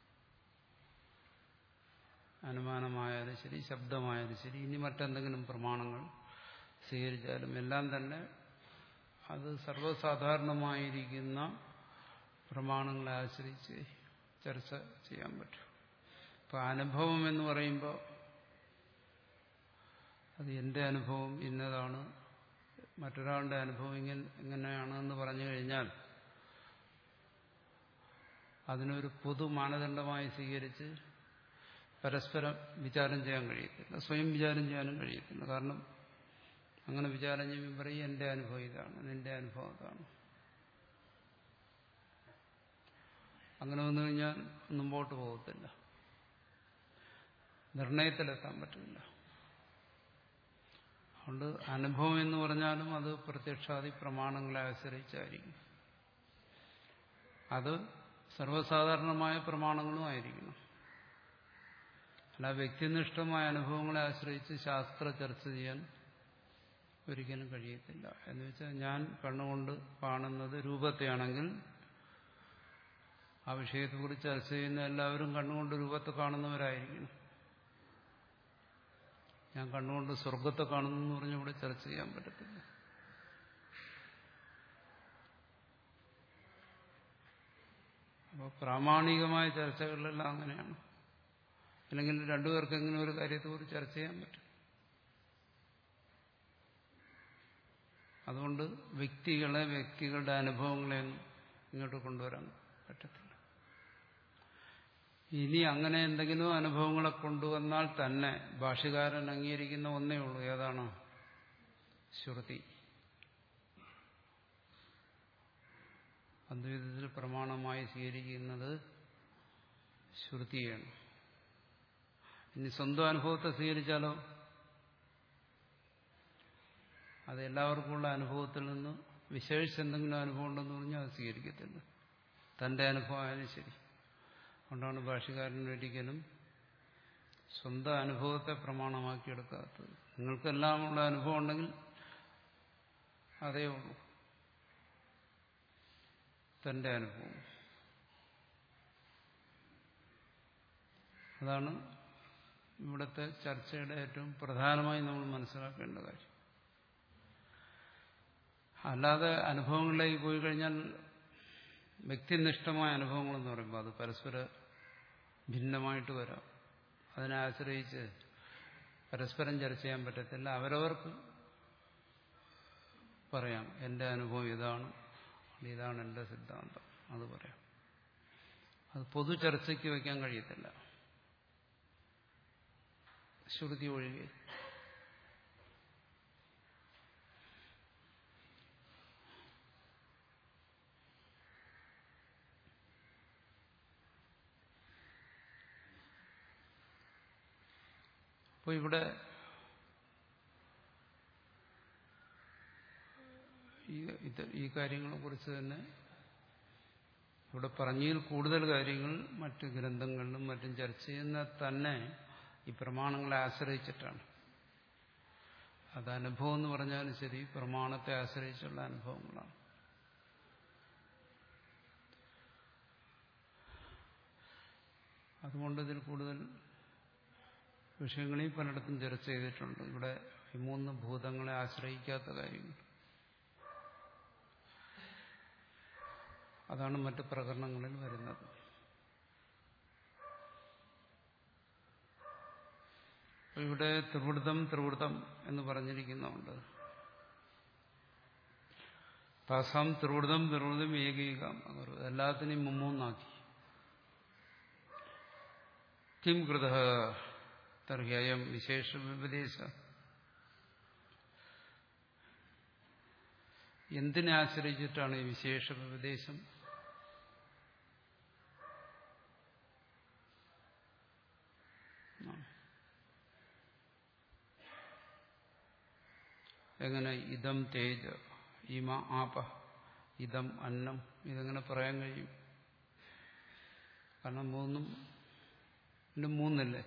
A: അനുമാനമായാലും ശരി, ശബ്ദമായാലും ശരി, ഇനി മറ്റെന്തെങ്കിലും പ്രമാണങ്ങൾ സ്വീകരിച്ചാലും എല്ലാം തന്നെ അത് സർവ്വസാധാരണമായിരിക്കുന്ന പ്രമാണങ്ങളെ ആശ്രയിച്ച് ചർച്ച ചെയ്യാൻ പറ്റും. ഇപ്പം അനുഭവം എന്ന് പറയുമ്പോൾ അത് എൻ്റെ അനുഭവം ഇന്നതാണ്, മറ്റൊരാളുടെ അനുഭവം ഇങ്ങനെ എങ്ങനെയാണെന്ന് പറഞ്ഞു കഴിഞ്ഞാൽ അതിനൊരു പൊതു മാനദണ്ഡമായി സ്വീകരിച്ച് പരസ്പരം വിചാരം ചെയ്യാൻ കഴിയത്തില്ല, സ്വയം വിചാരം ചെയ്യാനും കഴിയത്തില്ല. കാരണം അങ്ങനെ വിചാരം ചെയ്യുമ്പോൾ പറയും എൻ്റെ അനുഭവം ഇതാണ്, നിന്റെ അനുഭവം അതാണ്. അങ്ങനെ വന്നു കഴിഞ്ഞാൽ മുമ്പോട്ട് പോകത്തില്ല, നിർണയത്തിലെത്താൻ പറ്റില്ല. അതുകൊണ്ട് അനുഭവം എന്ന് പറഞ്ഞാലും അത് പ്രത്യക്ഷാദി പ്രമാണങ്ങളെ ആശ്രയിച്ചായിരിക്കും. അത് സർവ്വസാധാരണമായ പ്രമാണങ്ങളും ആയിരിക്കണം. അല്ല വ്യക്തിനിഷ്ഠമായ അനുഭവങ്ങളെ ആശ്രയിച്ച് ശാസ്ത്ര ചർച്ച ചെയ്യാൻ ഒരിക്കലും കഴിയത്തില്ല. എന്ന് വെച്ചാൽ ഞാൻ കണ്ണുകൊണ്ട് കാണുന്നത് രൂപത്തെയാണെങ്കിൽ ആ വിഷയത്തെക്കുറിച്ച് ചർച്ച ചെയ്യുന്ന എല്ലാവരും കണ്ണുകൊണ്ട് രൂപത്തെ കാണുന്നവരായിരിക്കണം. ഞാൻ കണ്ണുകൊണ്ട് സ്വർഗത്തെ കാണുന്നു എന്ന് പറഞ്ഞ് ഇവിടെ ചർച്ച ചെയ്യാൻ പറ്റത്തില്ല. അപ്പോൾ പ്രാമാണികമായ ചർച്ചകളിലെല്ലാം അങ്ങനെയാണ്. അല്ലെങ്കിൽ രണ്ടുപേർക്ക് എങ്ങനെ ഒരു കാര്യത്തെക്കുറിച്ച് ചർച്ച ചെയ്യാൻ പറ്റും. അതുകൊണ്ട് വ്യക്തികളെ വ്യക്തികളുടെ അനുഭവങ്ങളെ ഇങ്ങോട്ട് കൊണ്ടുവരാൻ പറ്റത്തില്ല. ഇനി അങ്ങനെ എന്തെങ്കിലും അനുഭവങ്ങളെ കൊണ്ടുവന്നാൽ തന്നെ ഭാഷ്യകാരൻ അംഗീകരിക്കുന്ന ഒന്നേ ഉള്ളൂ. ഏതാണ്? ശ്രുതി. അദ്വൈതത്തിൽ പ്രമാണമായി സ്വീകരിക്കുന്നത് ശ്രുതിയാണ്. ഇനി സ്വന്തം അനുഭവത്തെ സ്വീകരിച്ചാലോ അത് എല്ലാവർക്കുമുള്ള അനുഭവത്തിൽ നിന്ന് വിശേഷിച്ച് എന്തെങ്കിലും അനുഭവം ഉണ്ടെന്ന് പറഞ്ഞാൽ അത് സ്വീകരിക്കത്തില്ല. തന്റെ അനുഭവം ആയാലും ശരി. അതുകൊണ്ടാണ് ഭാഷ്യകാരൻ ഒരിക്കലും സ്വന്തം അനുഭവത്തെ പ്രമാണമാക്കിയെടുക്കാത്തത്. നിങ്ങൾക്കെല്ലാമുള്ള അനുഭവം ഉണ്ടെങ്കിൽ അതേ ഉള്ളൂ തന്റെ അനുഭവം. അതാണ് ഇവിടുത്തെ ചർച്ചയുടെ ഏറ്റവും പ്രധാനമായി നമ്മൾ മനസ്സിലാക്കേണ്ട കാര്യം. അല്ലാതെ അനുഭവങ്ങളിലേക്ക് പോയി കഴിഞ്ഞാൽ വ്യക്തിനിഷ്ഠമായ അനുഭവങ്ങളെന്ന് പറയുമ്പോൾ അത് പരസ്പര ഭിന്നമായിട്ട് വരാം. അതിനെ ആശ്രയിച്ച് പരസ്പരം ചർച്ച ചെയ്യാൻ പറ്റത്തില്ല. അവരവർക്ക് പറയാം, എൻ്റെ അനുഭവം ഇതാണ്, ഇതാണ് എൻ്റെ സിദ്ധാന്തം, അത് പറയാം. അത് പൊതു ചർച്ചയ്ക്ക് വയ്ക്കാൻ കഴിയത്തില്ല, ശ്രുതി ഒഴികെ. അപ്പോൾ ഇവിടെ ഈ ഈ കാര്യങ്ങളെക്കുറിച്ച് തന്നെ ഇവിടെ പറഞ്ഞതിൽ കൂടുതൽ കാര്യങ്ങൾ മറ്റ് ഗ്രന്ഥങ്ങളിലും മറ്റും ചർച്ച ചെയ്യുന്ന തന്നെ ഈ പ്രമാണങ്ങളെ ആശ്രയിച്ചിട്ടാണ്. അത് അനുഭവം എന്ന് പറഞ്ഞാലും ശരി, പ്രമാണത്തെ ആശ്രയിച്ചുള്ള അനുഭവങ്ങളാണ്. അതുകൊണ്ട് ഇതിൽ കൂടുതൽ വിഷയങ്ങളിൽ പലയിടത്തും ചർച്ച ചെയ്തിട്ടുണ്ട്. ഇവിടെ ഈ മൂന്ന് ഭൂതങ്ങളെ ആശ്രയിക്കാത്ത കാര്യങ്ങൾ, അതാണ് മറ്റ് പ്രകരണങ്ങളിൽ വരുന്നത്. ഇവിടെ ത്രിവൃതം ത്രിവൃതം എന്ന് പറഞ്ഞിരിക്കുന്നുണ്ട്. താസാം ത്രിവൃതം ത്രിവൃതം ഏകീകം, എല്ലാത്തിനെയും മുമ്മൂന്നാക്കി. കിം കൃത തർഹ്യം വിശേഷ വ്യപദേശ, എന്തിനെ ആശ്രയിച്ചിട്ടാണ് ഈ വിശേഷ വ്യപദേശം? എങ്ങനെ ഇതം തേജ, ഇമ ആപ, ഇതം അന്നം, ഇതെങ്ങനെ പറയാൻ കഴിയും? കാരണം മൂന്നും മൂന്നല്ലേ.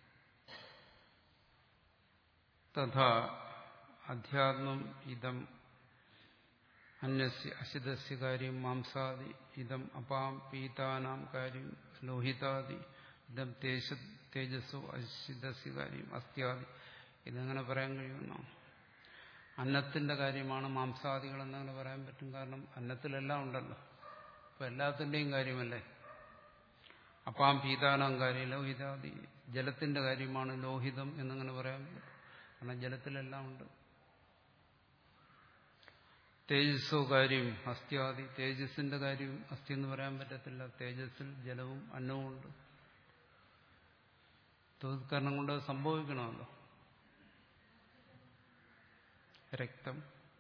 A: തഥാ അധ്യാത്മം ഇതം അന്യസ്യ അസിതസ്യ കാര്യം മാംസാദി, ഇതം അപാം പീതാനാം കാര്യം ലോഹിതാദി, ഇതം തേജ തേജസ്സോ അസിതസ്യ കാര്യം അസ്ത്യാദി. ഇതെങ്ങനെ പറയാൻ കഴിയുമെന്നാണ്. അന്നത്തിന്റെ കാര്യമാണ് മാംസാദികൾ എന്നങ്ങനെ പറയാൻ പറ്റും. കാരണം അന്നത്തിലെല്ലാം ഉണ്ടല്ലോ, അപ്പൊ എല്ലാത്തിൻ്റെയും കാര്യമല്ലേ. അപ്പാം പീതാനാം കാര്യം ലോഹിതാദി, ജലത്തിന്റെ കാര്യമാണ് ലോഹിതം എന്നങ്ങനെ പറയാൻ പറ്റും. കാരണം ജലത്തിലെല്ലാം ഉണ്ട്. തേജസ്സോ കാര്യം അസ്ത്യാദി, തേജസ്സിന്റെ കാര്യം അസ്ഥി എന്ന് പറയാൻ പറ്റത്തില്ല. തേജസ്സിൽ ജലവും അന്നവും ഉണ്ട്. ത്വത്കരണം കൊണ്ട് സംഭവിക്കണമല്ലോ. രക്തം,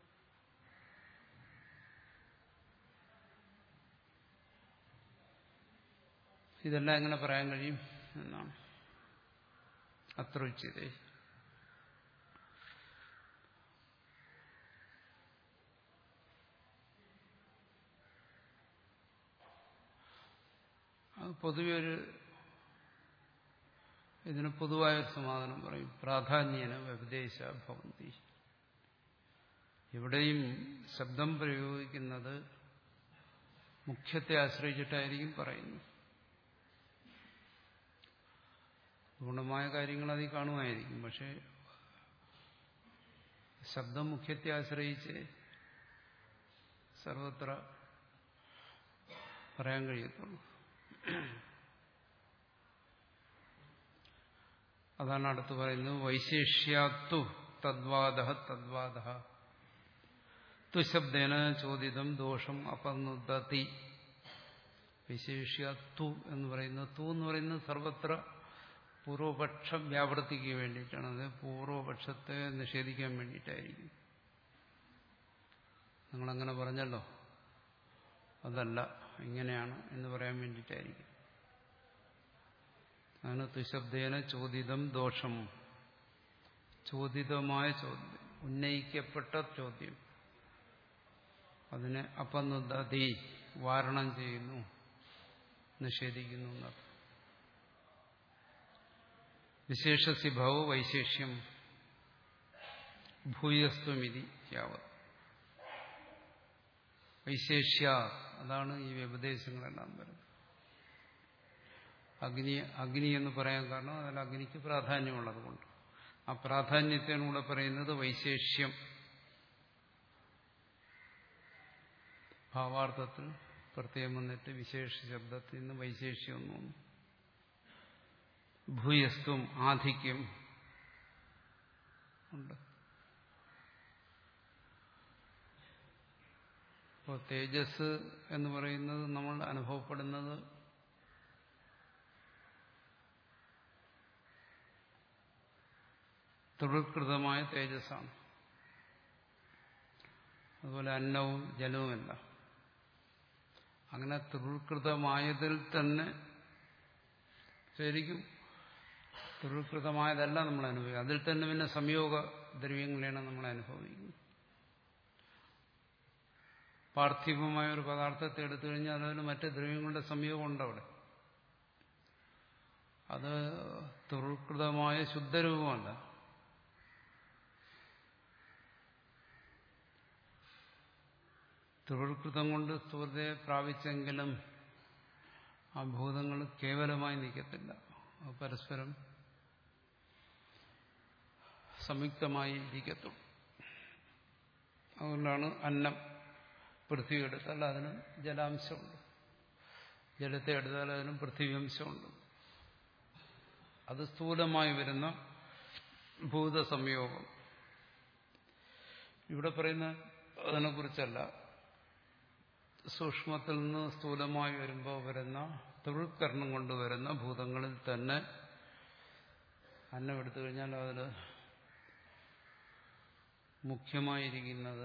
A: ഇതെല്ലാം എങ്ങനെ പറയാൻ കഴിയും എന്നാണ് അത്ര ഉച്ചതേ. അത് പൊതുവെ ഒരു ഇതിന് പൊതുവായൊരു സമാധാനം പറയും. പ്രാധാന്യേന വ്യപദേശ ഭവന്തി. ഇവിടെയും ശബ്ദം പ്രയോഗിക്കുന്നത് മുഖ്യത്തെ ആശ്രയിച്ചിട്ടായിരിക്കും പറയുന്നത്. ഗുണമായ കാര്യങ്ങൾ അതിൽ കാണുമായിരിക്കും. പക്ഷെ ശബ്ദം മുഖ്യത്തെ ആശ്രയിച്ച് സർവത്ര പറയാൻ കഴിയത്തുള്ളൂ. അതാണ് അടുത്ത് പറയുന്നത്. വൈശേഷ്യാത്തു തദ്വാദ തദ്വാദ തുശബ്ദേന ചോദിതം ദോഷം അപനുദതി. വിശേഷ്യാത്തു എന്ന് പറയുന്നത്, തു എന്ന് പറയുന്നത് സർവത്ര പൂർവപക്ഷ വ്യാവൃത്തിക്ക് വേണ്ടിയിട്ടാണ്. അത് പൂർവപക്ഷത്തെ നിഷേധിക്കാൻ വേണ്ടിയിട്ടായിരിക്കും. നിങ്ങളങ്ങനെ പറഞ്ഞല്ലോ, അതല്ല ഇങ്ങനെയാണ് എന്ന് പറയാൻ വേണ്ടിയിട്ടായിരിക്കും. അങ്ങനെ തുശബ്ദേന ചോദിതം ദോഷം, ചോദിതമായ ചോദ്യം, ഉന്നയിക്കപ്പെട്ട ചോദ്യം, അതിനെ അപനുദതി വാരണം ചെയ്യുന്നു, നിഷേധിക്കുന്നു എന്നർത്ഥം. വിശേഷസിഭാവ വൈശേഷ്യം ഭൂയസ്ത്വമിതി യാവത്. വൈശേഷ്യ, അതാണ് ഈ വ്യപദേശങ്ങളെല്ലാം വരുന്നത്. അഗ്നി അഗ്നി എന്ന് പറയാൻ കാരണം അതിൽ അഗ്നിക്ക് പ്രാധാന്യമുള്ളത് കൊണ്ട്. ആ പ്രാധാന്യത്തെയാണ് കൂടെ പറയുന്നത് വൈശേഷ്യം. ഭാവാർത്ഥത്തിൽ പ്രത്യേകം വന്നിട്ട് വിശേഷ ശബ്ദത്തിൽ നിന്ന് വൈശേഷ്യം എന്ന് തോന്നുന്നു. ഭൂയസ്ത്വം ആധിക്യം ഉണ്ട്. അപ്പോൾ തേജസ് എന്ന് പറയുന്നത് നമ്മൾ അനുഭവപ്പെടുന്നത് തൊഴിൽകൃതമായ തേജസ്സാണ്. അതുപോലെ അന്നവും ജലവുമല്ല. അങ്ങനെ തൊഴിൽകൃതമായതിൽ തന്നെ ശരിക്കും തൊഴിൽകൃതമായതല്ല നമ്മൾ അനുഭവിക്കുക. അതിൽ തന്നെ പിന്നെ സംയോഗ ദ്രവ്യങ്ങളെയാണ് നമ്മൾ അനുഭവിക്കുന്നത്. പാർത്ഥിവമായ ഒരു പദാർത്ഥത്തെ എടുത്തു കഴിഞ്ഞാൽ അതിന് മറ്റ് ദ്രവ്യങ്ങളുടെ സംയോഗം ഉണ്ട് അവിടെ. അത് തൊഴിൽകൃതമായ ശുദ്ധരൂപമല്ല. തൊഴിൽകൃതം കൊണ്ട് സ്ഥൂലതയെ പ്രാപിച്ചെങ്കിലും ആ ഭൂതങ്ങൾ കേവലമായി നിൽക്കത്തില്ല. പരസ്പരം സംയുക്തമായി ഇരിക്കത്തുള്ളൂ. അതുകൊണ്ടാണ് അന്നം പൃഥ്വി എടുത്താൽ അതിന് ജലാംശമുണ്ട്, ജലത്തെ എടുത്താൽ അതിനും പൃഥ്വിയംശമുണ്ട്. അത് സ്ഥൂലമായി വരുന്ന ഭൂതസംയോഗം. ഇവിടെ പറയുന്ന അതിനെക്കുറിച്ചല്ല. സൂക്ഷ്മത്തിൽ നിന്ന് സ്ഥൂലമായി വരുമ്പോൾ വരുന്ന തൊഴിൽക്കരണം കൊണ്ടുവരുന്ന ഭൂതങ്ങളിൽ തന്നെ അന്നം എടുത്തു കഴിഞ്ഞാൽ അതിൽ മുഖ്യമായിരിക്കുന്നത്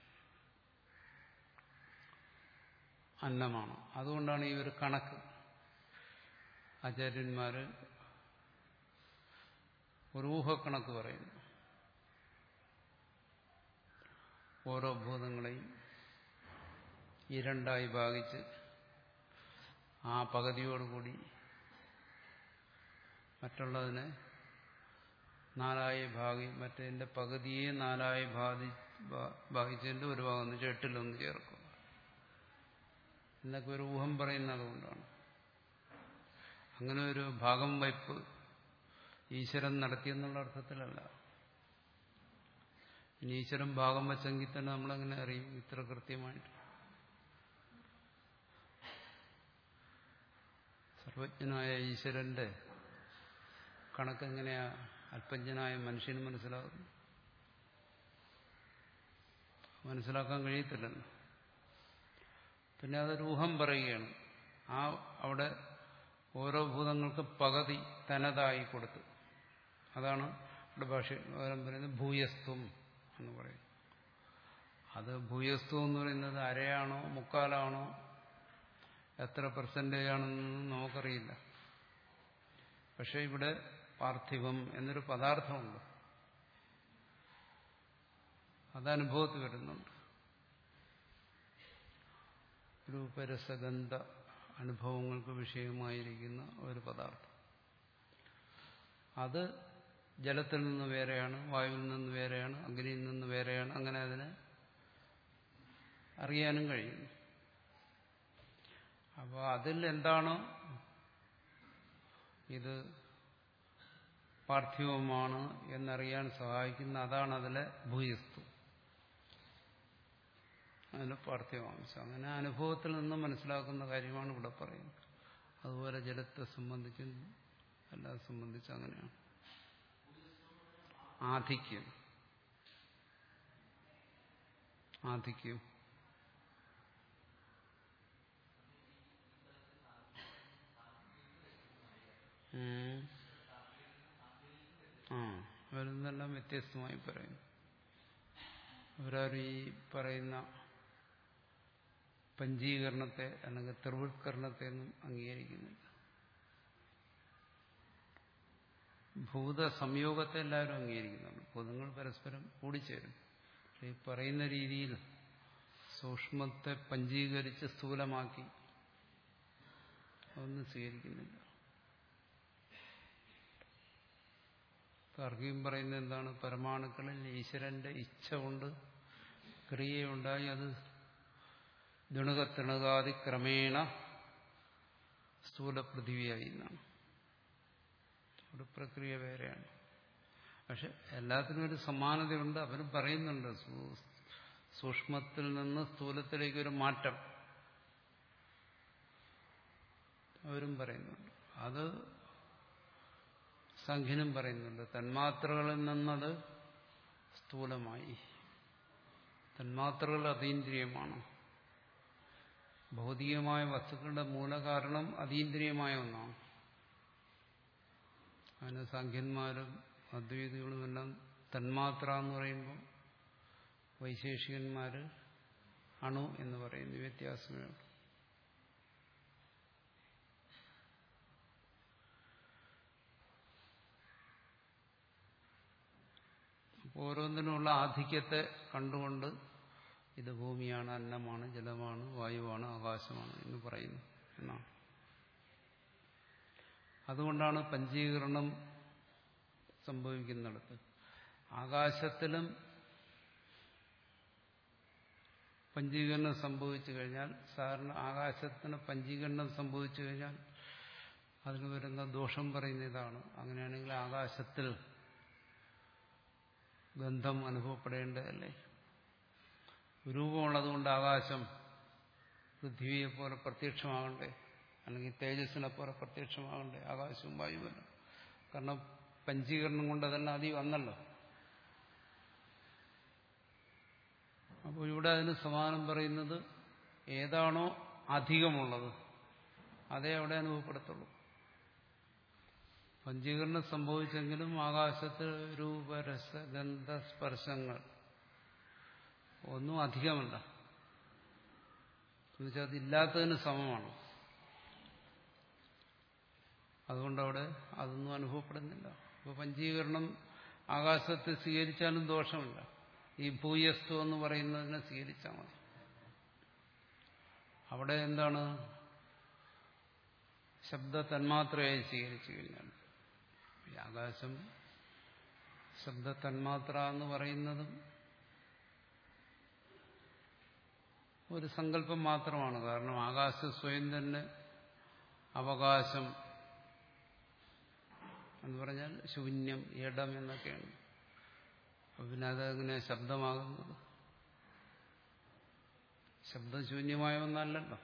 A: അന്നമാണ്. അതുകൊണ്ടാണ് ഈ ഒരു കണക്ക് ആചാര്യന്മാര് ഒരു ഊഹക്കണക്ക് പറയുന്നു. ഓരോ ഭൂതങ്ങളെയും ഈ രണ്ടായി ഭാഗിച്ച് ആ പകുതിയോടുകൂടി മറ്റുള്ളതിനെ നാലായി ഭാഗി മറ്റതിന്റെ പകുതിയെ നാലായി ഭാഗി ഭാഗിച്ചതിന്റെ ഒരു ഭാഗം എന്ന് വെച്ചാൽ എട്ടിലൊന്ന് ചേർക്കുക എന്നൊക്കെ ഒരു ഊഹം പറയുന്നത് കൊണ്ടാണ്. അങ്ങനെ ഒരു ഭാഗം വയ്പ് ഈശ്വരൻ നടത്തിയെന്നുള്ള അർത്ഥത്തിലല്ല. ഇനി ഈശ്വരൻ ഭാഗം വച്ചെങ്കിൽ തന്നെ നമ്മളെങ്ങനെ അറിയും ഇത്ര കൃത്യമായിട്ട്? സർവജ്ഞനായ ഈശ്വരന്റെ കണക്കെങ്ങനെയാ അല്പജ്ഞനായ മനുഷ്യന് മനസ്സിലാകുന്നു? മനസ്സിലാക്കാൻ കഴിയത്തില്ലല്ലോ. പിന്നെ അതൊരു ഊഹം പറയുകയാണ്. ആ അവിടെ ഓരോ ഭൂതങ്ങൾക്ക് പകുതി തനതായി കൊടുത്തു. അതാണ് ഇവിടെ ഭാഷ പറയുന്നത് ഭൂയസ്ത്വം എന്ന് പറയും. അത് ഭൂയസ്ത്വം എന്ന് പറയുന്നത് അരയാണോ മുക്കാലാണോ എത്ര പെർസെന്റേജ് ആണെന്നൊന്നും നമുക്കറിയില്ല. പക്ഷെ ഇവിടെ പാർത്ഥിവം എന്നൊരു പദാർത്ഥമുണ്ട്, അതനുഭവത്തിൽ വരുന്നുണ്ട്. രൂപരസഗന്ധ അനുഭവങ്ങൾക്ക് വിഷയമായിരിക്കുന്ന ഒരു പദാർത്ഥം. അത് ജലത്തിൽ നിന്ന് വേറെയാണ്, വായുവിൽ നിന്ന് വേറെയാണ്, അഗ്നിയിൽ നിന്ന് വേറെയാണ്. അങ്ങനെ അതിനെ അറിയാനും കഴിയുന്നു. അപ്പോൾ അതിൽ എന്താണോ ഇത് പാർത്ഥിവമാണ് എന്നറിയാൻ സഹായിക്കുന്ന അതാണ് അതിലെ ഭൂയസ്തു, അതിന് പാർത്ഥിവാംശം. അങ്ങനെ അനുഭവത്തിൽ നിന്ന് മനസ്സിലാക്കുന്ന കാര്യമാണ് ഇവിടെ പറയുന്നത്. അതുപോലെ ജലത്തെ സംബന്ധിച്ചും എല്ലാം സംബന്ധിച്ചും അങ്ങനെയാണ്. ആധിക്യം ആധിക്യം ആ അവരെന്നെല്ലാം വ്യത്യസ്തമായി പറയുന്നു. അവരാരും ഈ പറയുന്ന പഞ്ചീകരണത്തെ അല്ലെങ്കിൽ ത്രിവൃത്കരണത്തെ ഒന്നും അംഗീകരിക്കുന്നില്ല. ഭൂതസംയോഗത്തെ എല്ലാവരും അംഗീകരിക്കുന്നുണ്ട്. ഭൂതങ്ങൾ പരസ്പരം കൂടിച്ചേരും. ഈ പറയുന്ന രീതിയിൽ സൂക്ഷ്മത്തെ പഞ്ചീകരിച്ച് സ്ഥൂലമാക്കി അതൊന്നും സ്വീകരിക്കുന്നില്ല. താർക്കികം പറയുന്നത് എന്താണ്? പരമാണുക്കളിൽ ഈശ്വരന്റെ ഇച്ഛ കൊണ്ട് ക്രിയയുണ്ടായി അത് ദുണുകത്തിണുകാതി ക്രമേണ സ്ഥൂല പൃഥിവിയായി എന്നാണ്. ഒരു പ്രക്രിയ വേറെയാണ്. പക്ഷെ എല്ലാത്തിനും ഒരു സമാനതയുണ്ട്. അവരും പറയുന്നുണ്ട് സൂക്ഷ്മത്തിൽ നിന്ന് സ്ഥൂലത്തിലേക്ക് ഒരു മാറ്റം അവരും പറയുന്നുണ്ട്. അത് സംഖ്യനും പറയുന്നുണ്ട്. തന്മാത്രകളിൽ നിന്നത് സ്ഥൂലമായി. തന്മാത്രകൾ അതീന്ദ്രിയമാണ്. ഭൗതികമായ വസ്തുക്കളുടെ മൂലകാരണം അതീന്ദ്രിയമായ ഒന്നാണ്. അതിന് സംഖ്യന്മാരും അദ്വൈതികളും എല്ലാം തന്മാത്ര എന്ന് പറയുമ്പോൾ വൈശേഷികന്മാര് അണു എന്ന് പറയുന്ന വ്യത്യാസമേ ഉള്ളൂ. ഓരോന്നിനുമുള്ള ആധിക്യത്തെ കണ്ടുകൊണ്ട് ഇത് ഭൂമിയാണ്, അന്നമാണ്, ജലമാണ്, വായുവാണ്, ആകാശമാണ് എന്ന് പറയുന്നു എന്നാണ്. അതുകൊണ്ടാണ് പഞ്ചീകരണം സംഭവിക്കുന്നിടത്ത് ആകാശത്തിലും പഞ്ചീകരണം സംഭവിച്ചു കഴിഞ്ഞാൽ, സാധാരണ ആകാശത്തിന് പഞ്ചീകരണം സംഭവിച്ചു കഴിഞ്ഞാൽ അതിന് വരുന്ന ദോഷം പറയുന്ന ഇതാണ്. അങ്ങനെയാണെങ്കിൽ ആകാശത്തിൽ ഗന്ധം അനുഭവപ്പെടേണ്ടതല്ലേ? രൂപമുള്ളതുകൊണ്ട് ആകാശം പൃഥ്വിയെ പോലെ പ്രത്യക്ഷമാകണ്ടേ? അല്ലെങ്കിൽ തേജസ്സിനെ പോലെ പ്രത്യക്ഷമാകണ്ടേ? ആകാശവും വായുവല്ല. കാരണം പഞ്ചീകരണം കൊണ്ട് അതെല്ലാം അതി വന്നല്ലോ. അപ്പോൾ ഇവിടെ അതിന് സമാനം പറയുന്നത് ഏതാണോ അധികമുള്ളത് അതേ അവിടെ അനുഭവപ്പെടുത്തുള്ളൂ. പഞ്ചീകരണം സംഭവിച്ചെങ്കിലും ആകാശത്ത് രൂപരസ ഗന്ധ സ്പർശങ്ങൾ ഒന്നും അധികമല്ല. എന്നുവെച്ചാൽ അതില്ലാത്തതിന് സമമാണ്. അതുകൊണ്ടവിടെ അതൊന്നും അനുഭവപ്പെടുന്നില്ല. അപ്പോൾ പഞ്ചീകരണം ആകാശത്തെ സ്വീകരിച്ചാലും ദോഷമില്ല. ഈ ഭൂയസ്തു എന്ന് പറയുന്നതിനെ സ്വീകരിച്ചാൽ മതി. അവിടെ എന്താണ്? ശബ്ദ തന്മാത്രയായി സ്വീകരിച്ചു കഴിഞ്ഞാൽ ആകാശം ശബ്ദ തന്മാത്ര എന്ന് പറയുന്നതും ഒരു സങ്കല്പം മാത്രമാണ്. കാരണം ആകാശം സ്വയം തന്നെ അവകാശം എന്ന് പറഞ്ഞാൽ ശൂന്യം, ഇടം എന്നൊക്കെയാണ്. പിന്നെ അതെങ്ങനെ ശബ്ദമാകുന്നത്? ശബ്ദം ശൂന്യമായ ഒന്നല്ലല്ലോ.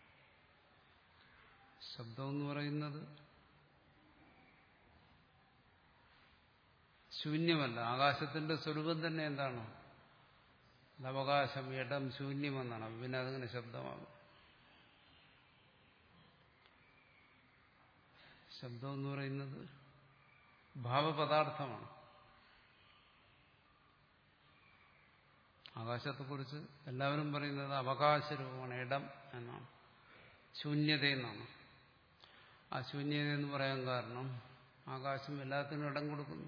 A: ശബ്ദം എന്ന് പറയുന്നത് ശൂന്യമല്ല. ആകാശത്തിന്റെ സ്വരൂപം തന്നെ എന്താണ്? അവകാശം, ഇടം, ശൂന്യമെന്നാണ്. പിന്നെ അതങ്ങനെ ശബ്ദമാകും. ശബ്ദം എന്ന് പറയുന്നത് ഭാവപദാർത്ഥമാണ്. ആകാശത്തെക്കുറിച്ച് എല്ലാവരും പറയുന്നത് അവകാശരൂപമാണ്, ഇടം എന്നാണ്, ശൂന്യതയെന്നാണ്. ആ ശൂന്യത എന്ന് പറയാൻ കാരണം ആകാശം എല്ലാത്തിനും ഇടം കൊടുക്കുന്നു.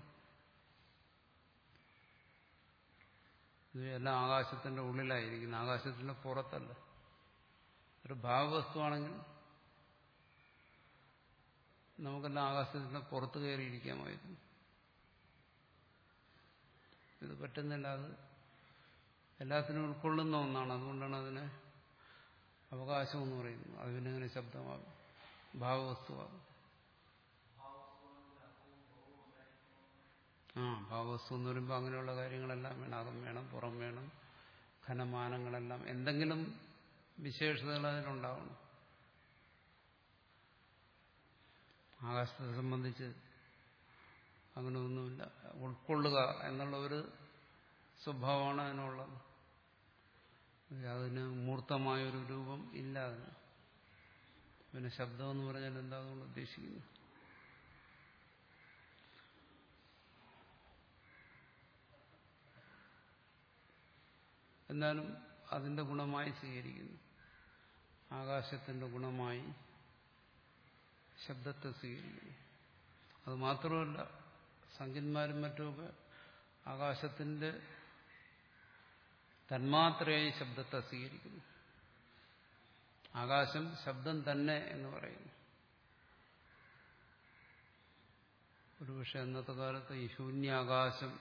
A: എല്ലാം ആകാശത്തിന്റെ ഉള്ളിലായിരിക്കുന്നു, ആകാശത്തിന്റെ പുറത്തല്ല. ഒരു ഭാവവസ്തുവാണെങ്കിൽ നമുക്കെല്ലാം ആകാശത്തിന്റെ പുറത്ത് കയറിയിരിക്കാമായിരുന്നു. ഇത് പറ്റുന്നില്ല. അത് എല്ലാത്തിനും ഉൾക്കൊള്ളുന്ന ഒന്നാണ്. അതുകൊണ്ടാണ് അതിനെ അവകാശം എന്ന് പറയുന്നത്. അത് പിന്നെ അങ്ങനെ ശബ്ദമാകും, ഭാവവസ്തുവാകും. ആ ഭാവവസ്തു എന്ന് പറയുമ്പോൾ അങ്ങനെയുള്ള കാര്യങ്ങളെല്ലാം വേണം. അകം വേണം, പുറം വേണം, ഘനമാനങ്ങളെല്ലാം, എന്തെങ്കിലും വിശേഷതകൾ അതിനുണ്ടാവണം. ആകാശത്തെ സംബന്ധിച്ച് അങ്ങനെ ഒന്നുമില്ല. ഉൾക്കൊള്ളുക എന്നുള്ള ഒരു സ്വഭാവമാണ് അതിനുള്ളത്. അതിന് മൂർത്തമായൊരു രൂപം ഇല്ല അതിന്. പിന്നെ ശബ്ദം എന്ന് പറഞ്ഞാൽ എന്താ അതുകൊണ്ട് ഉദ്ദേശിക്കുന്നു? എന്നാലും അതിന്റെ ഗുണമായി സ്വീകരിക്കുന്നു. ആകാശത്തിന്റെ ഗുണമായി ശബ്ദത്തെ സ്വീകരിക്കുന്നു. അത് മാത്രമല്ല, സംഖ്യന്മാരും മറ്റുമൊക്കെ ആകാശത്തിന്റെ തന്മാത്രയായി ശബ്ദത്തെ സ്വീകരിക്കുന്നു. ആകാശം ശബ്ദം തന്നെ എന്ന് പറയുന്നു. ഒരുപക്ഷെ അന്നത്തെ കാലത്ത് ഈ ശൂന്യാകാശം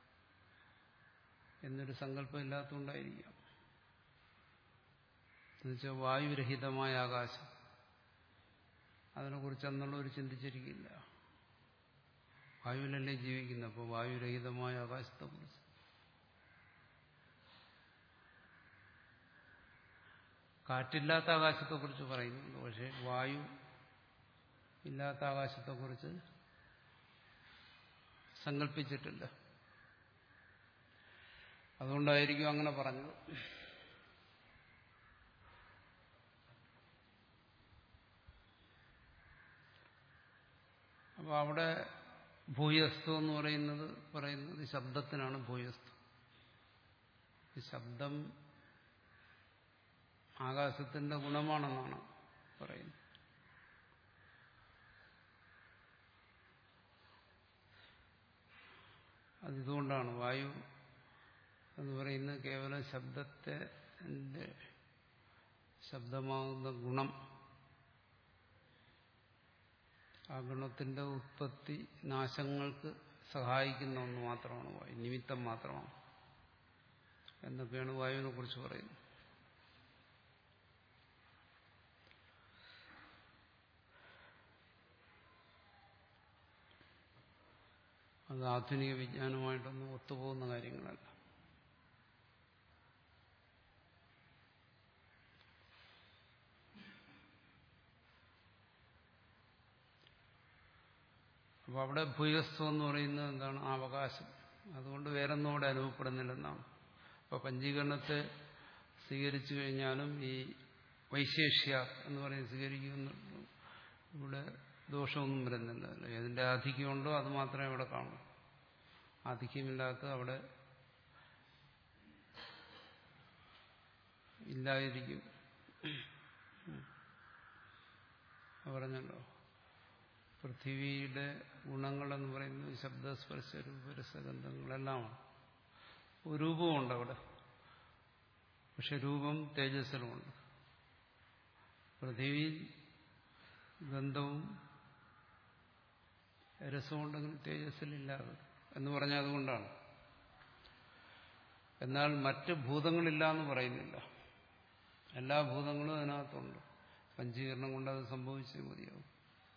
A: എന്നൊരു സങ്കല്പം ഇല്ലാത്തതുകൊണ്ടായിരിക്കാം. എന്നുവെച്ചാൽ വായുരഹിതമായ ആകാശം, അതിനെക്കുറിച്ച് അന്നുള്ളവർ ചിന്തിച്ചിരിക്കില്ല. വായുവിലല്ലേ ജീവിക്കുന്നത്, അപ്പോൾ വായുരഹിതമായ ആകാശത്തെക്കുറിച്ച്. കാറ്റില്ലാത്ത ആകാശത്തെക്കുറിച്ച് പറയുന്നുണ്ട്. പക്ഷെ വായു ഇല്ലാത്ത ആകാശത്തെക്കുറിച്ച് സങ്കല്പിച്ചിട്ടില്ല. അതുകൊണ്ടായിരിക്കും അങ്ങനെ പറഞ്ഞത്. അപ്പോൾ അവിടെ ഭൂയസ്തു എന്ന് പറയുന്നത് പറയുന്നത് ശബ്ദത്തിനാണ് ഭൂയസ്തു. ഈ ശബ്ദം ആകാശത്തിന്റെ ഗുണമാണെന്നാണ് പറയുന്നത്. അതിതുകൊണ്ടാണ് വായു എന്ന് പറയുന്നത് കേവലം ശബ്ദത്തെ ശബ്ദമാകുന്ന ഗുണം, ആ ഗുണത്തിന്റെ ഉത്പത്തി നാശങ്ങൾക്ക് സഹായിക്കുന്ന ഒന്ന് മാത്രമാണ് വായു, നിമിത്തം മാത്രമാണ് എന്നൊക്കെയാണ് വായുവിനെ കുറിച്ച് പറയുന്നത്. അത് ആധുനിക വിജ്ഞാനവുമായിട്ടൊന്നും ഒത്തുപോകുന്ന കാര്യങ്ങളല്ല. അപ്പോൾ അവിടെ ഭൂയസ്ത്വം എന്ന് പറയുന്നത് എന്താണ്? അവകാശം. അതുകൊണ്ട് വേറൊന്നും അവിടെ അനുഭവപ്പെടുന്നില്ലെന്നാണ്. അപ്പോൾ പഞ്ചീകരണത്തെ സ്വീകരിച്ചു കഴിഞ്ഞാലും ഈ വൈശേഷ്യ എന്ന് പറയുന്നത് സ്വീകരിക്കുന്ന ഇവിടെ ദോഷമൊന്നും വരുന്നില്ല. ഏതിന്റെ ആധിക്യമുണ്ടോ അത് മാത്രമേ അവിടെ കാണൂ. ആധിക്യമില്ലാത്ത അവിടെ ഇല്ലായിരിക്കും. പറഞ്ഞല്ലോ, പൃഥ്വിയുടെ ഗുണങ്ങളെന്ന് പറയുന്നത് ശബ്ദസ്പർശ രൂപരസഗന്ധങ്ങളെല്ലാമാണ്. രൂപമുണ്ട് അവിടെ, പക്ഷെ രൂപം തേജസ്സിലുമുണ്ട്. പൃഥ്വി ഗന്ധവും രസമുണ്ടെങ്കിൽ തേജസ്സിലില്ലാതെ എന്ന് പറഞ്ഞാൽ അതുകൊണ്ടാണ്. എന്നാൽ മറ്റ് ഭൂതങ്ങളില്ല എന്ന് പറയുന്നില്ല. എല്ലാ ഭൂതങ്ങളും അതിനകത്തുണ്ട്. പഞ്ചീകരണം കൊണ്ട് അത് സംഭവിച്ചേ മതിയാവും.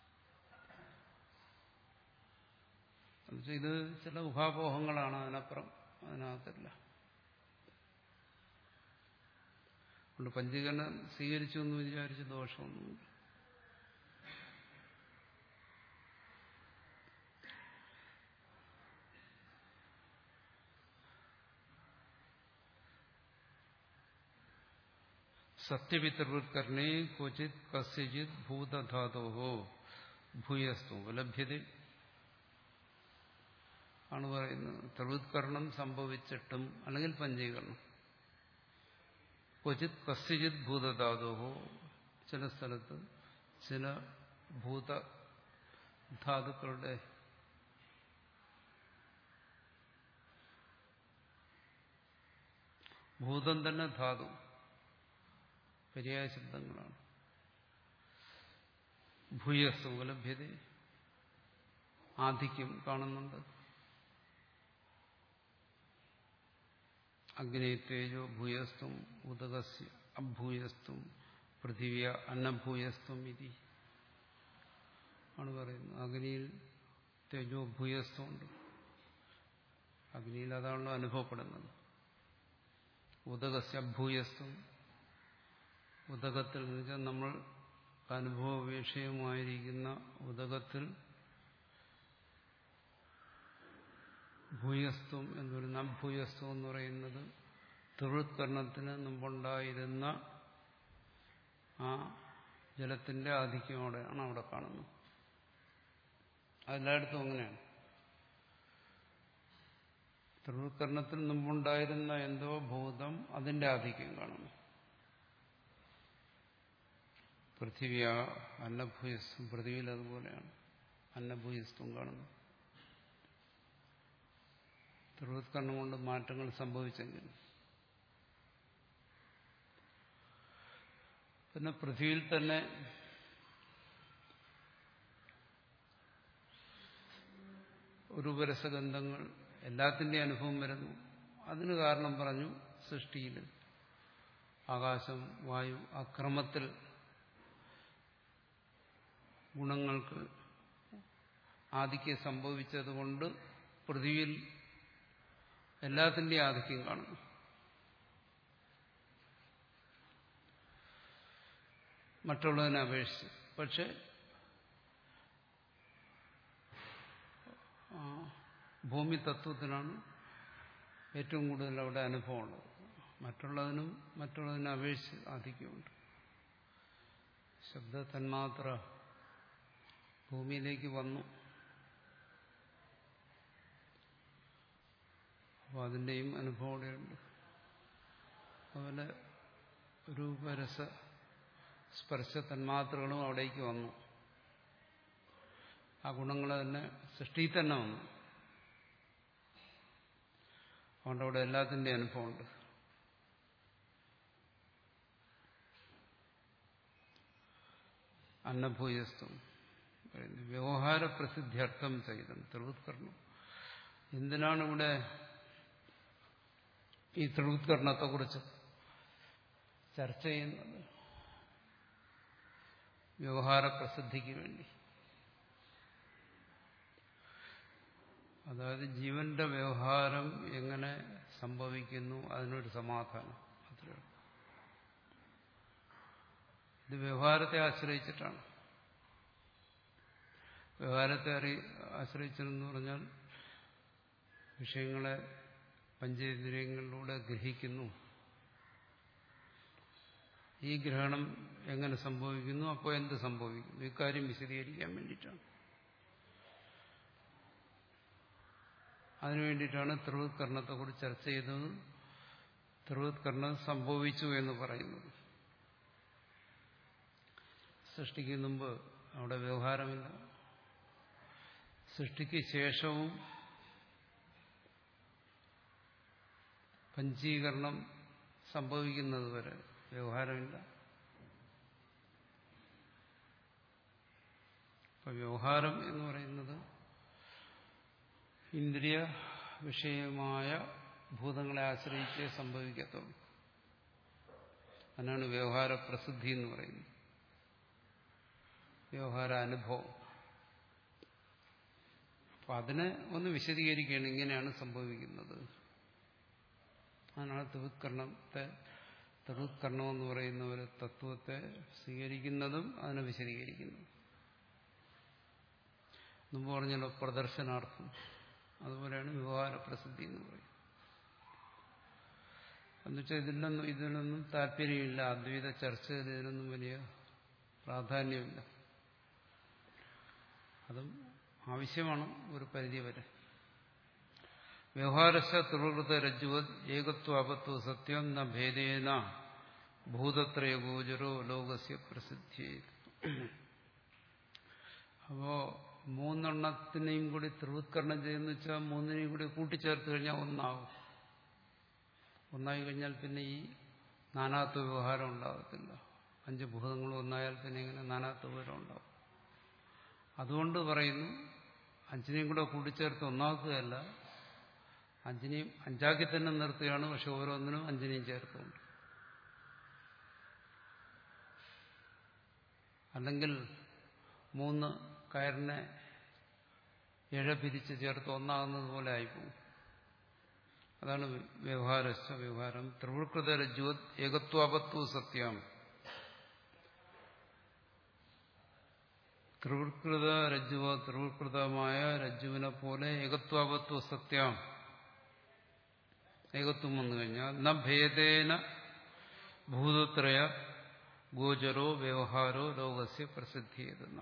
A: ഇത് ചില ഉപാപോഹങ്ങളാണ്, അതിനപ്പുറം അതിനകത്തില്ല. അതുകൊണ്ട് പഞ്ചീകരണം സ്വീകരിച്ചു എന്ന് വിചാരിച്ച് ദോഷമൊന്നുമില്ല. സത്യപിതൃകർണേ ക്വചിത് കസ്യചിത് ഭൂതധാതോ ഭൂയസ്തു ഉപലഭ്യത ആണ് പറയുന്നത്. ത്രിവൃത്കരണം സംഭവിച്ചിട്ടും അല്ലെങ്കിൽ പഞ്ചീകരണം ക്വചിത് കസ്യചിത് ഭൂതധാതോ, ചില സ്ഥലത്ത് ചില ഭൂതധാതുക്കളുടെ ഭൂതം തന്നെ ധാതു പര്യായ ശബ്ദങ്ങളാണ്. ഭൂയസ്തു ഉപലഭ്യത, ആധിക്യം കാണുന്നുണ്ട്. അഗ്നി തേജോ ഭൂയസ്തും ഉദകസ്യ അഭൂയസ്തും പൃഥിവ്യ അന്നഭൂയസ്തും ഇതി ആണ് പറയുന്നത്. അഗ്നിയിൽ തേജോ ഭൂയസ്തുണ്ട്. അഗ്നിയിൽ അതാണല്ലോ അനുഭവപ്പെടുന്നത്. ഉദകസ്യ അഭൂയസ്തും, ഉദകത്തിൽ എന്ന് വെച്ചാൽ നമ്മൾ അനുഭവ വിഷയമായിരിക്കുന്ന ഉദകത്തിൽ ഭൂയസ്ത്വം എന്ന് പറയുന്ന അഭൂയസ്ത്വം എന്ന് പറയുന്നത് ത്രിവൃത്കരണത്തിന് മുമ്പുണ്ടായിരുന്ന ആ ജലത്തിന്റെ ആധിക്യമോടെയാണ് അവിടെ കാണുന്നത്. അതെല്ലായിടത്തും അങ്ങനെയാണ്. ത്രിവൃത്കരണത്തിന് മുമ്പുണ്ടായിരുന്ന എന്തോ ഭൂതം, അതിന്റെ ആധിക്യം കാണുന്നു. പൃഥിവ്യ അന്നഭൂയസ്തും, പൃഥ്വിയിൽ അതുപോലെയാണ് അന്നഭൂയസ്തും കാണുന്നു. ത്രിവൃത്കരണം കൊണ്ട് മാറ്റങ്ങൾ സംഭവിച്ചെങ്കിൽ പിന്നെ പൃഥ്വിയിൽ തന്നെ രൂപരസഗന്ധങ്ങൾ എല്ലാത്തിൻ്റെയും അനുഭവം വരുന്നു. അതിന് കാരണം പറഞ്ഞു സൃഷ്ടിയിൽ ആകാശം വായു ആ ക്രമത്തിൽ ഗുണങ്ങൾക്ക് ആധിക്യം സംഭവിച്ചതുകൊണ്ട് പൃഥ്വിയിൽ എല്ലാത്തിൻ്റെയും ആധിക്യം കാണുന്നു. മറ്റുള്ളതിനെ അപേക്ഷിച്ച്. പക്ഷെ ഭൂമി തത്വത്തിനാണ് ഏറ്റവും കൂടുതൽ അവിടെ അനുഭവമുള്ളത്. മറ്റുള്ളതിനും മറ്റുള്ളതിനെ അപേക്ഷിച്ച് ആധിക്യമുണ്ട്. ശബ്ദ തന്മാത്ര ഭൂമിയിലേക്ക് വന്നു. അപ്പോൾ അതിൻ്റെയും അനുഭവം അവിടെയുണ്ട്. അതുപോലെ രൂപരസ സ്പർശ തന്മാത്രകളും അവിടേക്ക് വന്നു. ആ ഗുണങ്ങൾ തന്നെ സൃഷ്ടിയിൽ തന്നെ വന്നു. അതുകൊണ്ട് അവിടെ എല്ലാത്തിൻ്റെ അനുഭവമുണ്ട്. അന്നഭൂയസ്ത്വം വ്യവഹാര പ്രസിദ്ധ്യർത്ഥം ചെയ്തം ത്രിവൃത്കരണം. എന്തിനാണ് ഇവിടെ ഈ ത്രിവൃത്കരണത്തെക്കുറിച്ച് ചർച്ച ചെയ്യുന്നത്? വ്യവഹാര പ്രസിദ്ധിക്ക് വേണ്ടി. അതായത് ജീവന്റെ വ്യവഹാരം എങ്ങനെ സംഭവിക്കുന്നു അതിനൊരു സമാധാനം. അത്രയാണ്. ഇത് വ്യവഹാരത്തെ ആശ്രയിച്ചിട്ടാണ്. വ്യവഹാരത്തെ അറി ആശ്രയിച്ചെന്ന് പറഞ്ഞാൽ വിഷയങ്ങളെ പഞ്ചേന്ദ്രിയങ്ങളിലൂടെ ഗ്രഹിക്കുന്നു. ഈ ഗ്രഹണം എങ്ങനെ സംഭവിക്കുന്നു, അപ്പോൾ എന്ത് സംഭവിക്കുന്നു, ഇക്കാര്യം വിശദീകരിക്കാൻ വേണ്ടിയിട്ടാണ്. അതിനു വേണ്ടിയിട്ടാണ് ത്രിവൃത്കരണത്തെക്കുറിച്ച് ചർച്ച ചെയ്തത്. ത്രിവൃത്കരണം സംഭവിച്ചു എന്ന് പറയുന്നത്. സൃഷ്ടിക്ക് മുമ്പ് അവിടെ വ്യവഹാരമില്ല. സൃഷ്ടിക്ക് ശേഷവും പഞ്ചീകരണം സംഭവിക്കുന്നത് വരെ വ്യവഹാരമില്ല. അപ്പൊ വ്യവഹാരം എന്ന് പറയുന്നത് ഇന്ദ്രിയ വിഷയമായ ഭൂതങ്ങളെ ആശ്രയിച്ചേ സംഭവിക്കത്തുള്ളൂ. അതിനാണ് വ്യവഹാര പ്രസിദ്ധി എന്ന് പറയുന്നത്. വ്യവഹാര അനുഭവം. അപ്പൊ അതിനെ ഒന്ന് വിശദീകരിക്കുകയാണ്. ഇങ്ങനെയാണ് സംഭവിക്കുന്നത്. അതിനാണ് ത്രിവൃത്കരണത്തെ ത്രിവൃത്കരണം എന്ന് പറയുന്ന ഒരു തത്വത്തെ സ്വീകരിക്കുന്നതും അതിനെ വിശദീകരിക്കുന്നതും. മുമ്പ് പറഞ്ഞല്ലോ പ്രദർശനാർത്ഥം. അതുപോലെയാണ് വ്യവഹാര പ്രസിദ്ധി എന്ന് പറയുന്നത്. എന്നുവെച്ചാൽ ഇതിലൊന്നും ഇതിനൊന്നും താല്പര്യമില്ല. അദ്വൈത ചർച്ചയിൽ ഇതിനൊന്നും വലിയ പ്രാധാന്യമില്ല. അതും ആവശ്യമാണ് ഒരു പരിധി വരെ. വ്യവഹാരശ ത്രിവൃത രജ്ജുവത് ഏകത്വാപത്വ സത്യം ന ഭേദേന ഭൂതത്രയ ഗോചരോ ലോകസ്യ പ്രസിദ്ധി. അപ്പോ മൂന്നെണ്ണത്തിനെയും കൂടി ത്രിവൃത്കരണം ചെയ്യുന്ന വെച്ചാൽ മൂന്നിനെയും കൂടി കൂട്ടിച്ചേർത്ത് കഴിഞ്ഞാൽ ഒന്നാവും. ഒന്നായി കഴിഞ്ഞാൽ പിന്നെ ഈ നാനാത്വ വ്യവഹാരം ഉണ്ടാകത്തില്ല. അഞ്ച് ഭൂതങ്ങളും ഒന്നായാൽ പിന്നെ ഇങ്ങനെ നാനാത്വ വ്യവഹാരം ഉണ്ടാവും. അതുകൊണ്ട് പറയുന്നു അഞ്ചിനെയും കൂടെ കൂട്ടിച്ചേർത്ത് ഒന്നാക്കുകയല്ല, അഞ്ചിനെയും അഞ്ചാക്കി തന്നെ നിർത്തുകയാണ്. പക്ഷെ ഓരോന്നിനും അഞ്ചിനെയും ചേർത്തുണ്ട്. അല്ലെങ്കിൽ മൂന്ന് കയറിനെ ഇഴ പിരിച്ച് ചേർത്ത് ഒന്നാകുന്നത് പോലെ ആയിപ്പോകും. അതാണ് വ്യവഹാരസ്ഥ വ്യവഹാരം. ത്രിവൃത്കൃത രജ്ജുവത് ഏകത്വാപത്വ സത്യം. ത്രിവൃത്കൃത രജ്ജുവ ത്രിവൃത്കൃതമായ രജ്ജുവിനെ പോലെ ഏകത്വാപത്വ സത്യം. ഏകത്വം വന്നു കഴിഞ്ഞാൽ ന ഭേദേന ഭൂതത്രയ ഗോചരോ വ്യവഹാരോ ലോകസ്യ പ്രസിദ്ധിയെന്ന.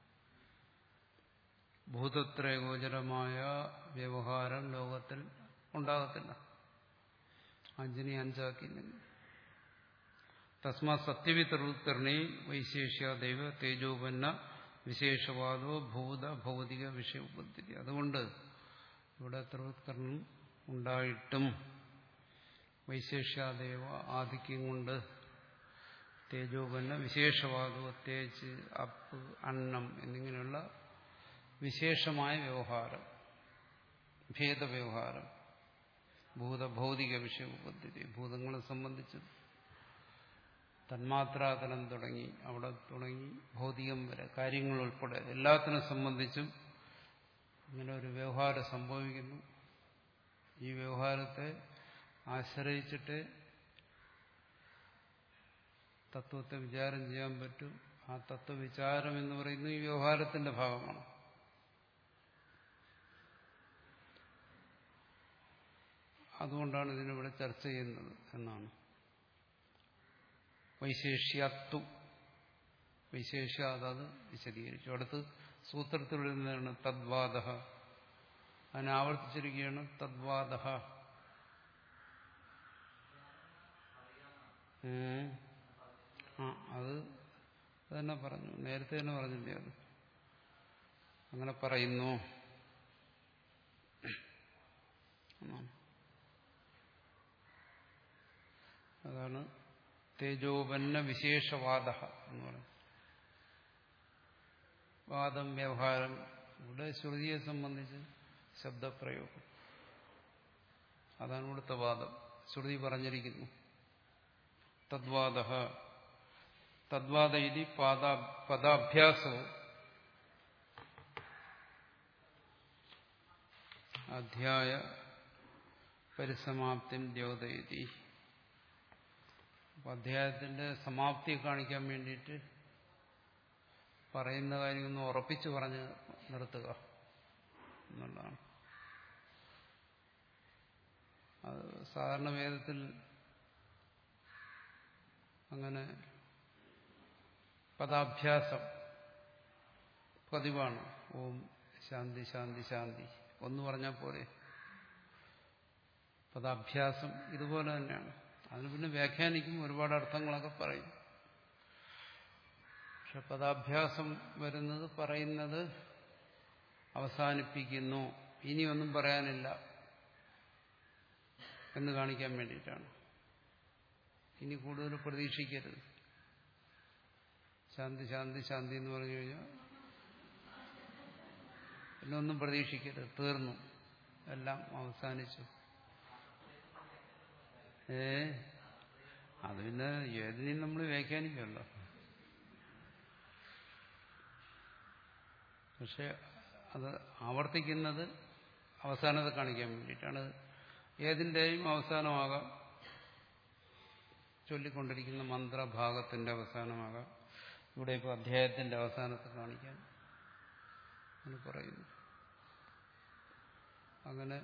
A: ഭൂതത്രയ ഗോചരമായ വ്യവഹാരം ലോകത്തിൽ ഉണ്ടാകത്തില്ല അഞ്ചിനെ അഞ്ചാക്കില്ലെങ്കിൽ. തസ്മാ സത്യവി ത്രിവൃത്കരണേ വൈശേഷ്യ ദൈവ തേജോപന്ന വിശേഷവാദോ ഭൂത ഭൗതിക വിഷയ ഉപദ്ധി. അതുകൊണ്ട് ഇവിടെ ത്രിവൃത്കരണം ഉണ്ടായിട്ടും വൈശേഷ്യാദേവ ആധിക്യം കൊണ്ട് തേജോപന്ന വിശേഷവാദോ തേജ് അപ്പ് അന്നം എന്നിങ്ങനെയുള്ള വിശേഷമായ വ്യവഹാരം, ഭേദവ്യവഹാരം, ഭൂതഭൗതിക വിഷയ ഉപദ്ധി, ഭൂതങ്ങളെ സംബന്ധിച്ച് തന്മാത്രാതലം തുടങ്ങി അവിടെ തുടങ്ങി ഭൗതികം വരെ കാര്യങ്ങൾ ഉൾപ്പെടെ എല്ലാത്തിനെ സംബന്ധിച്ചും ഇങ്ങനെ ഒരു വ്യവഹാരം സംഭവിക്കുന്നു. ഈ വ്യവഹാരത്തെ ആശ്രയിച്ചിട്ട് തത്വത്തെ വിചാരം ചെയ്യാൻ പറ്റും. ആ തത്വവിചാരം എന്ന് പറയുന്നത് ഈ വ്യവഹാരത്തിന്റെ ഭാഗമാണ്. അതുകൊണ്ടാണ് ഇതിനിവിടെ ചർച്ച ചെയ്യുന്നത് എന്നാണ്. വൈശേഷ്യാത്തു വൈശേഷ്യ അതത് വിശദീകരിച്ചു. അടുത്ത് സൂത്രത്തിൽ വരുന്നതാണ് തദ്വാദ. അതിനെ ആവർത്തിച്ചിരിക്കുകയാണ് തദ്വാദ. ആ അത് തന്നെ പറഞ്ഞു, നേരത്തെ തന്നെ പറഞ്ഞില്ലേ അത്. അങ്ങനെ പറയുന്നു അതാണ് തേജോപന്ന വിശേഷവാദ എന്ന് പറയുന്നത്. വാദം വ്യവഹാരം ഇവിടെ ശ്രുതിയെ സംബന്ധിച്ച് ശബ്ദപ്രയോഗം, അതാണ് ഇവിടുത്തെ വാദം. ശ്രുതി പറഞ്ഞിരിക്കുന്നു തദ്വാദ. തദ്വാദ ഇതി പദാഭ്യാസവും അധ്യായ പരിസമാപ്തി ദ്യോതയതി. അപ്പൊ അധ്യായത്തിന്റെ സമാപ്തി കാണിക്കാൻ വേണ്ടിയിട്ട് പറയുന്ന കാര്യമൊന്ന് ഉറപ്പിച്ചു പറഞ്ഞ് നിർത്തുക എന്നുള്ളതാണ്. അത് സാധാരണ വേദത്തിൽ അങ്ങനെ പദാഭ്യാസം പതിവാണ്. ഓം ശാന്തി ശാന്തി ശാന്തി ഒന്ന് പറഞ്ഞാൽ പോലെ പദാഭ്യാസം ഇതുപോലെ തന്നെയാണ്. അതിന് പിന്നെ വ്യാഖ്യാനിക്കും, ഒരുപാട് അർത്ഥങ്ങളൊക്കെ പറയും. പക്ഷെ പദാഭ്യാസം വരുന്നത് പറയുന്നത് അവസാനിപ്പിക്കുന്നു, ഇനിയൊന്നും പറയാനില്ല എന്ന് കാണിക്കാൻ വേണ്ടിയിട്ടാണ്. ഇനി കൂടുതൽ പ്രതീക്ഷിക്കരുത്. ശാന്തി ശാന്തി ശാന്തി എന്ന് പറഞ്ഞു കഴിഞ്ഞാൽ പിന്നെ ഒന്നും പ്രതീക്ഷിക്കരുത്, തീർന്നു, എല്ലാം അവസാനിച്ചു. ഏ അത് പിന്നെ ഏതിനെയും നമ്മൾ വ്യാഖ്യാനിക്കുമല്ലോ. പക്ഷെ അത് ആവർത്തിക്കുന്നത് അവസാനത്തെ കാണിക്കാൻ വേണ്ടിയിട്ടാണ്. ഏതിൻ്റെയും അവസാനമാകാം, ചൊല്ലിക്കൊണ്ടിരിക്കുന്ന മന്ത്രഭാഗത്തിന്റെ അവസാനമാകാം. ഇവിടെ ഇപ്പോൾ അധ്യായത്തിന്റെ അവസാനത്തെ കാണിക്കാൻ എന്ന് പറയുന്നു. അങ്ങനെ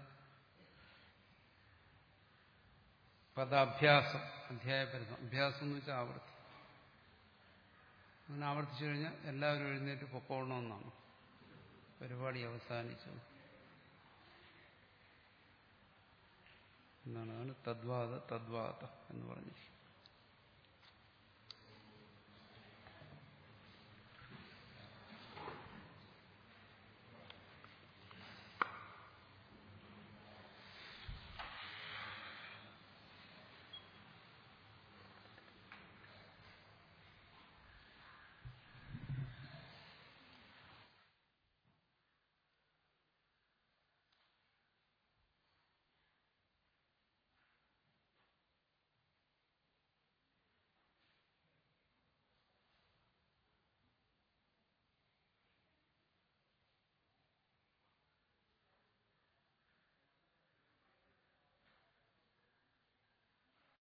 A: പദാഭ്യാസം, അധ്യായ പരിസരം, അഭ്യാസം എന്ന് വെച്ചാൽ ആവർത്തി. അങ്ങനെ ആവർത്തിച്ചു കഴിഞ്ഞാൽ എല്ലാവരും എഴുന്നേറ്റ് പൊക്കോളണമെന്നാണ്. പരിപാടി അവസാനിച്ചു എന്നാണ്. അതാണ് തദ്വാദ തദ്വാദ എന്ന് പറഞ്ഞിരിക്കുന്നത്.